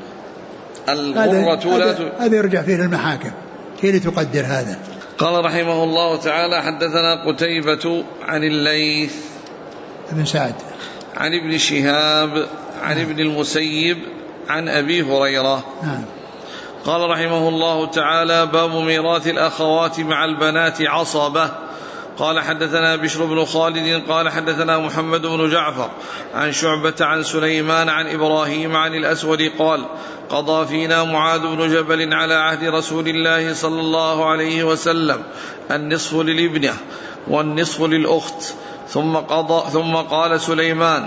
الغرة هذا يرجع فيه للمحاكم هي اللي تقدر هذا. قال رحمه الله تعالى: حدثنا قتيبة عن الليث بن سعد عن ابن شهاب عن ابن المسيب عن أبي هريرة. قال رحمه الله تعالى: باب ميراث الأخوات مع البنات عصبة. قال حدثنا بشر بن خالد قال حدثنا محمد بن جعفر عن شعبة عن سليمان عن إبراهيم عن الأسود قال: قضى فينا معاذ بن جبل على عهد رسول الله صلى الله عليه وسلم النصف للابنة والنصف للأخت، ثم قال سليمان: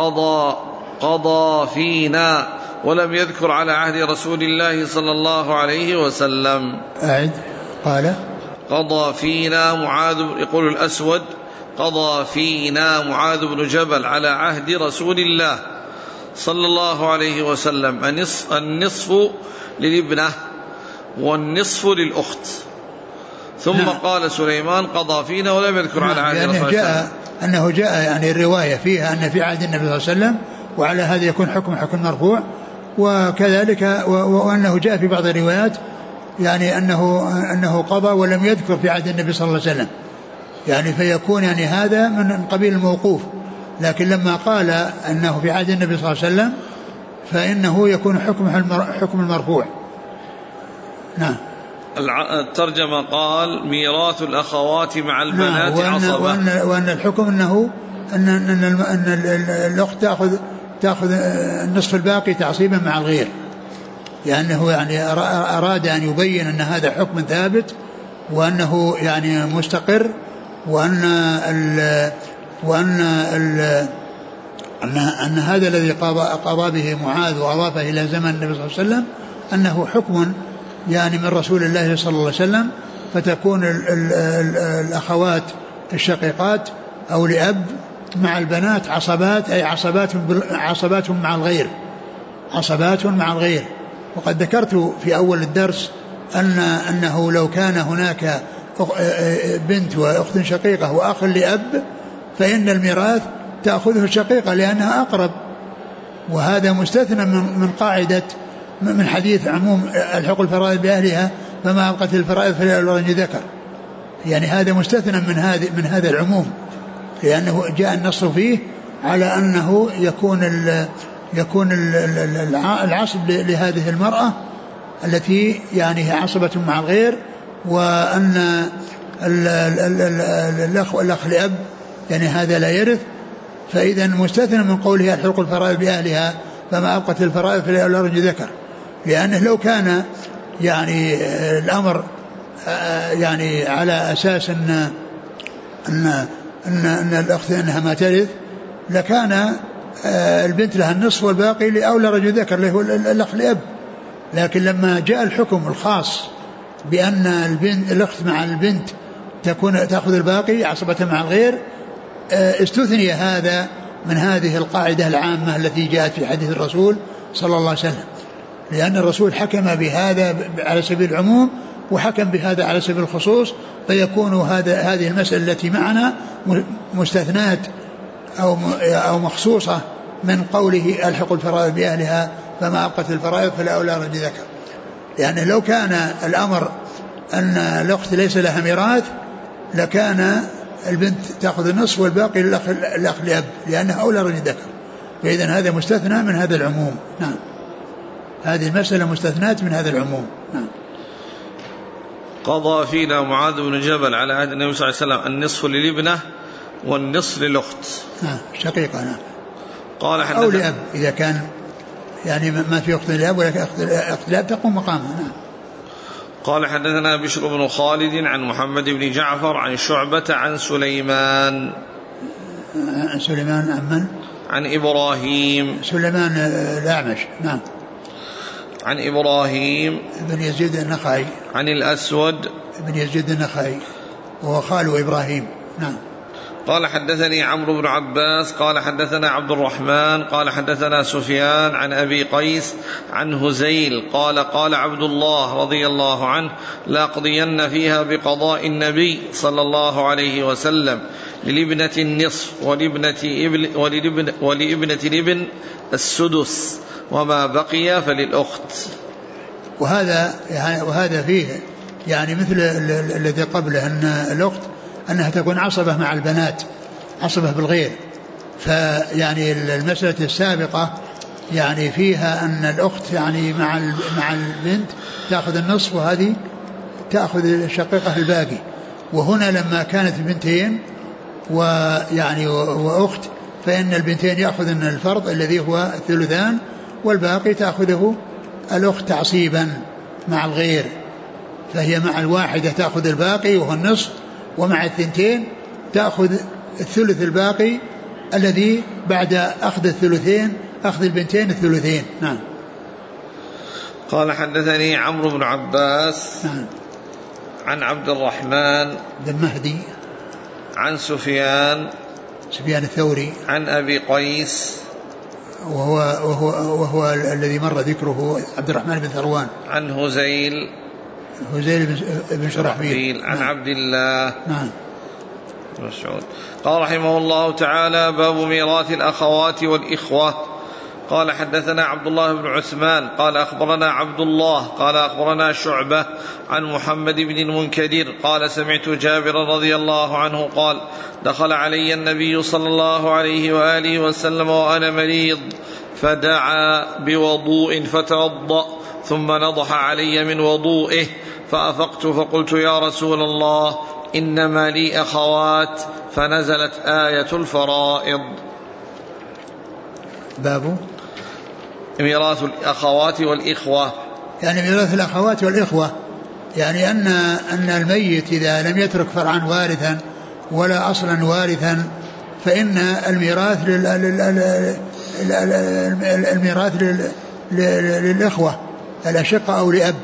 قضى فينا، ولم يذكر على عهد رسول الله صلى الله عليه وسلم. قال: قضى فينا معاذ، يقول الأسود: قضى فينا معاذ بن جبل على عهد رسول الله صلى الله عليه وسلم النصف للابنة والنصف للأخت. ثم قال سليمان: قضى فينا، ولم يذكر على عهد رسول الله. جاء أنه جاء يعني الرواية فيها أن في عهد النبي صلى الله عليه وسلم، وعلى هذا يكون حكم مرفوع، وكذلك وأنه جاء في بعض الروايات يعني أنه قضى ولم يذكر في عهد النبي صلى الله عليه وسلم، يعني فيكون يعني هذا من قبيل الموقوف، لكن لما قال أنه في عهد النبي صلى الله عليه وسلم فإنه يكون حكم المرفوع. نعم. الترجمة قال ميراث الأخوات مع البنات عصبة، وأن الحكم أنه أن الأخت تأخذ النصف الباقي تعصيبا مع الغير، لأنه يعني أراد أن يبين أن هذا حكم ثابت وأنه يعني مستقر، أن هذا الذي قضى به معاذ وأضافه إلى زمن النبي صلى الله عليه وسلم أنه حكم يعني من رسول الله صلى الله عليه وسلم، فتكون الأخوات الشقيقات أو لأب مع البنات عصبات، أي عصبات مع الغير، عصبات مع الغير. وقد ذكرت في أول الدرس أنه لو كان هناك بنت وأخت شقيقة وأخ لأب فإن الميراث تأخذه الشقيقة لأنها أقرب، وهذا مستثنى من قاعدة من حديث عموم الحق الفرائض بأهلها فما أبقت الفرائض فللرجل ذكر، يعني هذا مستثنى من هذا العموم، لأنه جاء النص فيه على أنه يكون العصب لهذه المرأة التي يعني عصبة مع الغير، وأن الأخ لأب يعني هذا لا يرث. فإذا مستثنى من قوله الحق الفرائض بأهلها فما أبقت الفرائض فللرجل ذكر، لأنه لو كان يعني الأمر يعني على أساس أن الأخت أنها ما ترث لكان البنت لها النصف والباقي لأولى رجل ذكر اللي هو الأخ لأب. لكن لما جاء الحكم الخاص بأن الأخت مع البنت تأخذ الباقي عصبة مع الغير، استثني هذا من هذه القاعدة العامة التي جاءت في حديث الرسول صلى الله عليه وسلم، لأن الرسول حكم بهذا على سبيل العموم وحكم بهذا على سبيل الخصوص، فيكون هذه المسألة التي معنا مستثنات أو مخصوصة من قوله الحق الفرائض بأهلها فما أبقت الفرائض فلا أولى رجل ذكر. يعني لو كان الأمر أن الأخت ليس لها ميراث لكان البنت تأخذ النصف والباقي للأخ لأب لأنها أولى رجل ذكر، فإذن هذا مستثنى من هذا العموم. نعم، هذه المسألة مستثنات من هذا العموم. نعم. قضى فينا معاذ بن جبل على عهد النبي صلى الله عليه وسلم النصف للابنة والنصف للأخت شقيقة. نعم. قال أو لأب إذا كان يعني ما في أخت لأب ولا أخت لأب تقوم مقامها. نعم. قال حدثنا بشر بن خالد عن محمد بن جعفر عن شعبة عن سليمان عن من؟ عن إبراهيم سليمان الأعمش. نعم. عن إبراهيم بن يزيد النخعي عن الأسود بن يزيد النخعي وهو خال إبراهيم. نعم. قال حدثني عمرو بن عباس قال حدثنا عبد الرحمن قال حدثنا سفيان عن أبي قيس عن هزيل قال قال عبد الله رضي الله عنه لأقضين فيها بقضاء النبي صلى الله عليه وسلم للابنة النصف ولابنة الابن السدس وما بقي فللأخت. وهذا فيه يعني مثل الذي قبله أن الأخت أنها تكون عصبة مع البنات، عصبة بالغير. فيعني المسألة السابقة يعني فيها أن الأخت يعني مع البنت تأخذ النصف وهذه تأخذ الشقيقة الباقي. وهنا لما كانت البنتين ويعني وأخت فإن البنتين يأخذن الفرض الذي هو الثلثان والباقي تأخذه الأخت تعصيبا مع الغير، فهي مع الواحدة تأخذ الباقي وهو النصف، ومع الثنتين تأخذ الثلث الباقي الذي بعد أخذ الثلثين أخذ البنتين الثلثين. نعم. قال حدثني عمرو بن عباس. نعم. عن عبد الرحمن بن مهدي عن سفيان الثوري عن أبي قيس وهو الذي مر ذكره عبد الرحمن بن ثروان عن هزيل بن شرحبيل عن عبد الله. نعم. مسعود. قال رحمه الله تعالى باب ميراث الأخوات والإخوة. قال حدثنا عبد الله بن عثمان قال أخبرنا عبد الله قال أخبرنا شعبة عن محمد بن المنكدر قال سمعت جابر رضي الله عنه قال دخل علي النبي صلى الله عليه وآله وسلم وأنا مريض فدعا بوضوء فتوضأ ثم نضح علي من وضوئه فأفقت فقلت يا رسول الله إنما لي أخوات فنزلت آية الفرائض. باب ميراث الأخوات والإخوة. يعني ميراث الأخوات والإخوة يعني أن الميت إذا لم يترك فرعا وارثا ولا أصلا وارثا فإن الميراث للإخوة الأشقة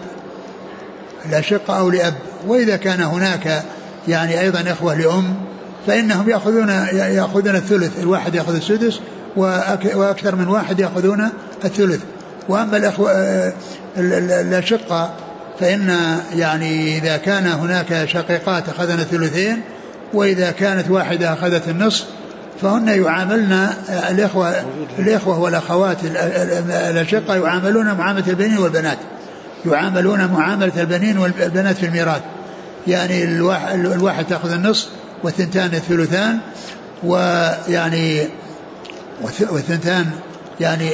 أو لأب وإذا كان هناك يعني أيضا إخوة لأم فإنهم يأخذون الثلث، الواحد يأخذ السدس وأكثر من واحد يأخذون الثلث. وأما الأخوة الأشقة فإن يعني إذا كان هناك شقيقات أخذنا الثلثين، وإذا كانت واحدة أخذت النصف فهن يعاملن الإخوة والأخوات الأشقة يعاملون معاملة البنين والبنات، يعاملون معاملة البنين والبنات في الميراث. يعني الواحد تأخذ النصف والثنتان الثلثان، ويعني والثنتان يعني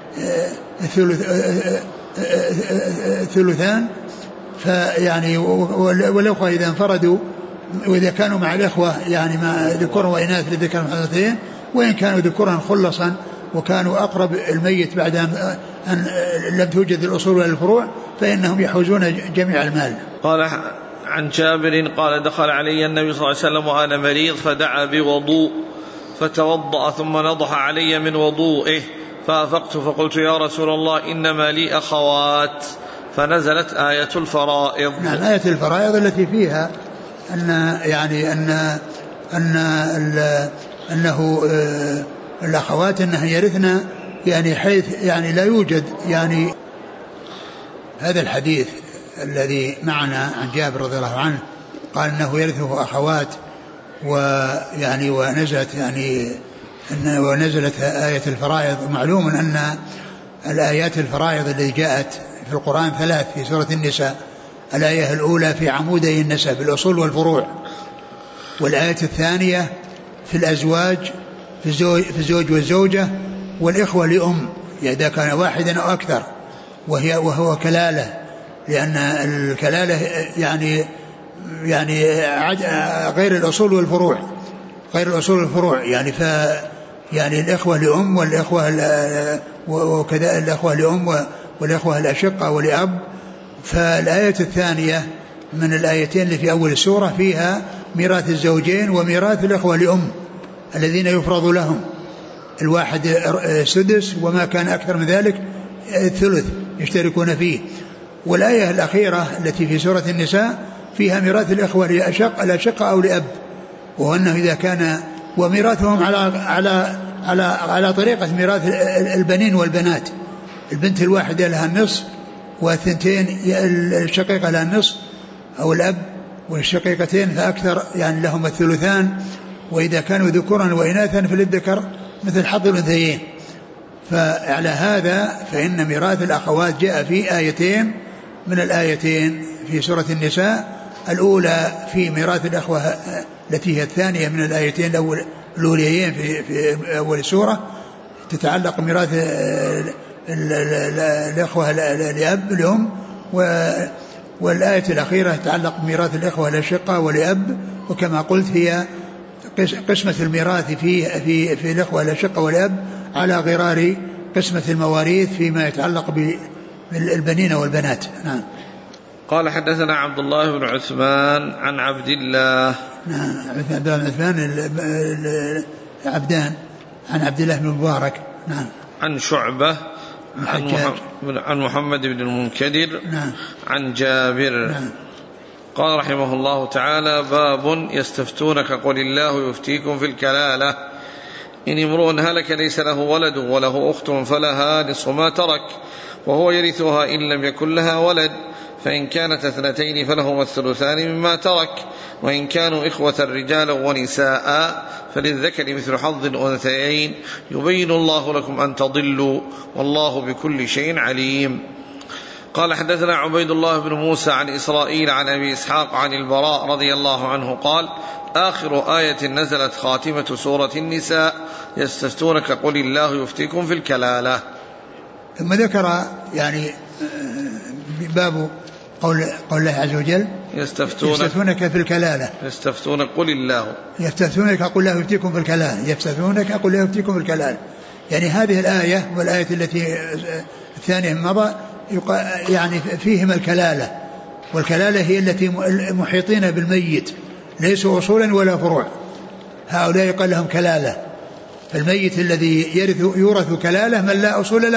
الثلثان. فيعني والأخوة إذا انفردوا وإذا كانوا مع الإخوة يعني مع ذكور وإناث لذكر محدثين، وإن كانوا ذكورا خلصا وكانوا أقرب الميت بعد أن لم توجد الأصول والفروع فإنهم يحوزون جميع المال. قال عن جابر قال دخل علي النبي صلى الله عليه وسلم وأنا مريض فدعا بوضوء فتوضأ ثم نضح علي من وضوئه فأفقت فقلت يا رسول الله إنما لي أخوات فنزلت آية الفرائض. نعم، آية الفرائض التي فيها أنه الأخوات أنها يرثن يعني حيث يعني لا يوجد يعني هذا الحديث الذي معنا عن جابر رضي الله عنه قال أنه يرثه أخوات، ويعني ونزلت آية الفرائض. معلوم أن الآيات الفرائض التي جاءت في القرآن 3 في سورة النساء. الآية الأولى في عمودي النسب الأصول والفروع، والآية الثانية في الأزواج في الزوج والزوجة والإخوة لأم إذا كان واحدا أو أكثر، وهو كلالة، لأن الكلالة يعني غير الأصول والفروع يعني الإخوة لأم والإخوة وكذا الإخوة لأم والإخوة الأشقة ولأب. فالآية الثانية من الآيتين اللي في أول السورة فيها ميراث الزوجين وميراث الإخوة لأم الذين يفرض لهم الواحد سدس وما كان أكثر من ذلك الثلث يشتركون فيه. والآية الأخيرة التي في سورة النساء فيها ميراث الإخوة الأشقة أو لأب، وأنه إذا كان وميراثهم على طريقة ميراث البنين والبنات. البنت الواحدة لها النصف والثنتين الشقيقة لها النصف أو الأب، والشقيقتين فأكثر يعني لهم الثلثان، وإذا كانوا ذكورا وإناثا فللذكر مثل حظ الأنثيين. فعلى هذا فإن ميراث الأخوات جاء في آيتين من الآيتين في سورة النساء. الأولى في ميراث الأخوة التي هي الثانية من الآيتين الأوليين في أول السورة تتعلق بميراث الأخوة لأب لهم، والآية الأخيرة تتعلق بميراث الأخوة الأشقة ولأب. وكما قلت هي قسمة الميراث في الأخوة الأشقة ولأب على غرار قسمة المواريث فيما يتعلق بالبنين والبنات. نعم. قال حدثنا عبد الله بن عثمان عن عبد الله. نعم، عبد الله بن عثمان عبدان عن عبد الله بن مبارك. نعم. عن شعبة عن محمد بن المنكدر. نعم. عن جابر. نعم. قال رحمه الله تعالى: باب يستفتونك قل الله يفتيكم في الكلالة إن امرؤ هلك ليس له ولد وله أخت فلها نصف ما ترك وهو يرثها إن لم يكن لها ولد، فإن كانت 2 فلهما الثلثان مما ترك، وإن كانوا إخوة رجالا ونساء فللذكر مثل حظ الأنثيين، يبين الله لكم أن تضلوا والله بكل شيء عليم. قال حدثنا عبيد الله بن موسى عن إسرائيل عن أبي إسحاق عن البراء رضي الله عنه قال: آخر آية نزلت خاتمة سورة النساء: يستفتونك قل الله يفتيكم في الكلالة. ثم ذكر يعني باب قول الله عز وجل: يستفتونك في الكلالة. يستفتونك قل الله يفتيكم في الكلالة. يستفتونك قل الله يفتيكم في الكلالة. يعني هذه الآية والآية التي الثانية مضى يعني فيهما الكلالة، والكلالة هي التي محيطين بالميت ليسوا أصولا ولا فروع، هؤلاء قال لهم كلالة. الميت الذي يورث كلالة من لا أصول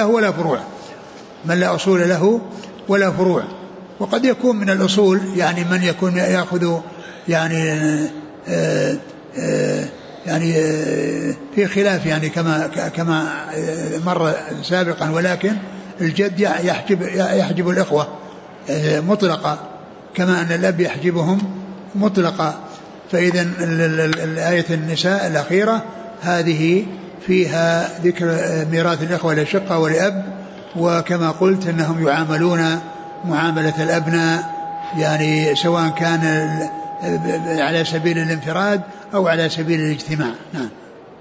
له ولا فروع، وقد يكون من الأصول يعني من يكون يأخذ يعني في خلاف يعني كما مر سابقا، ولكن الجد يحجب الإخوة مطلقا كما أن الأب يحجبهم مطلقا. فإذا الآية النساء الأخيرة هذه فيها ذكر ميراث الإخوة لشقة ولأب، وكما قلت أنهم يعاملون معاملة الأبناء يعني سواء كان على سبيل الانفراد أو على سبيل الاجتماع. نعم.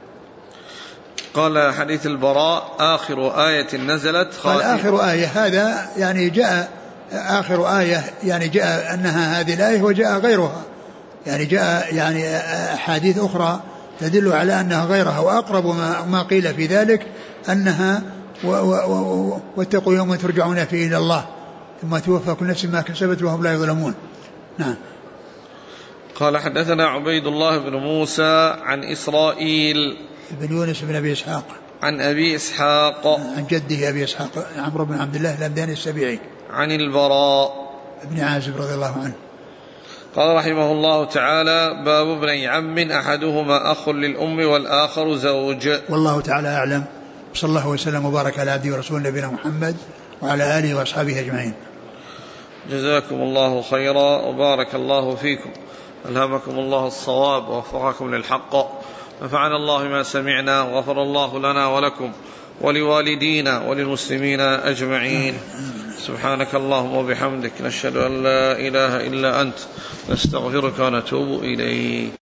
قال حديث البراء: آخر آية نزلت قال آخر آية، هذا يعني جاء آخر آية يعني جاء أنها هذه الآية وجاء غيرها، يعني جاء يعني أحاديث أخرى تدل على أنها غيرها، وأقرب ما قيل في ذلك أنها واتقوا يوما ترجعون فيه إلى الله ثم توفى كل نفس ما كسبت وهم لا يظلمون. نعم. قال حدثنا عبيد الله بن موسى عن إسرائيل بن يونس بن أبي إسحاق عن أبي إسحاق عن جده أبي إسحاق عمرو بن عبد الله الهمداني السبيعي عن البراء بن عازب رضي الله عنه. قال رحمه الله تعالى: باب ابني عم أحدهما أخ للأم والآخر زوج. والله تعالى أعلم، صلى الله وسلم وبارك على عبده ورسوله نبينا محمد وعلى آله وأصحابه أجمعين. جزاكم الله خيرا وبارك الله فيكم، ألهمكم الله الصواب ووفقكم للحق، نفعنا الله ما سمعنا وغفر الله لنا ولكم ولوالدينا وللمسلمين أجمعين. سبحانك اللهم وبحمدك، نشهد أن لا إله إلا أنت، نستغفرك ونتوب إليك.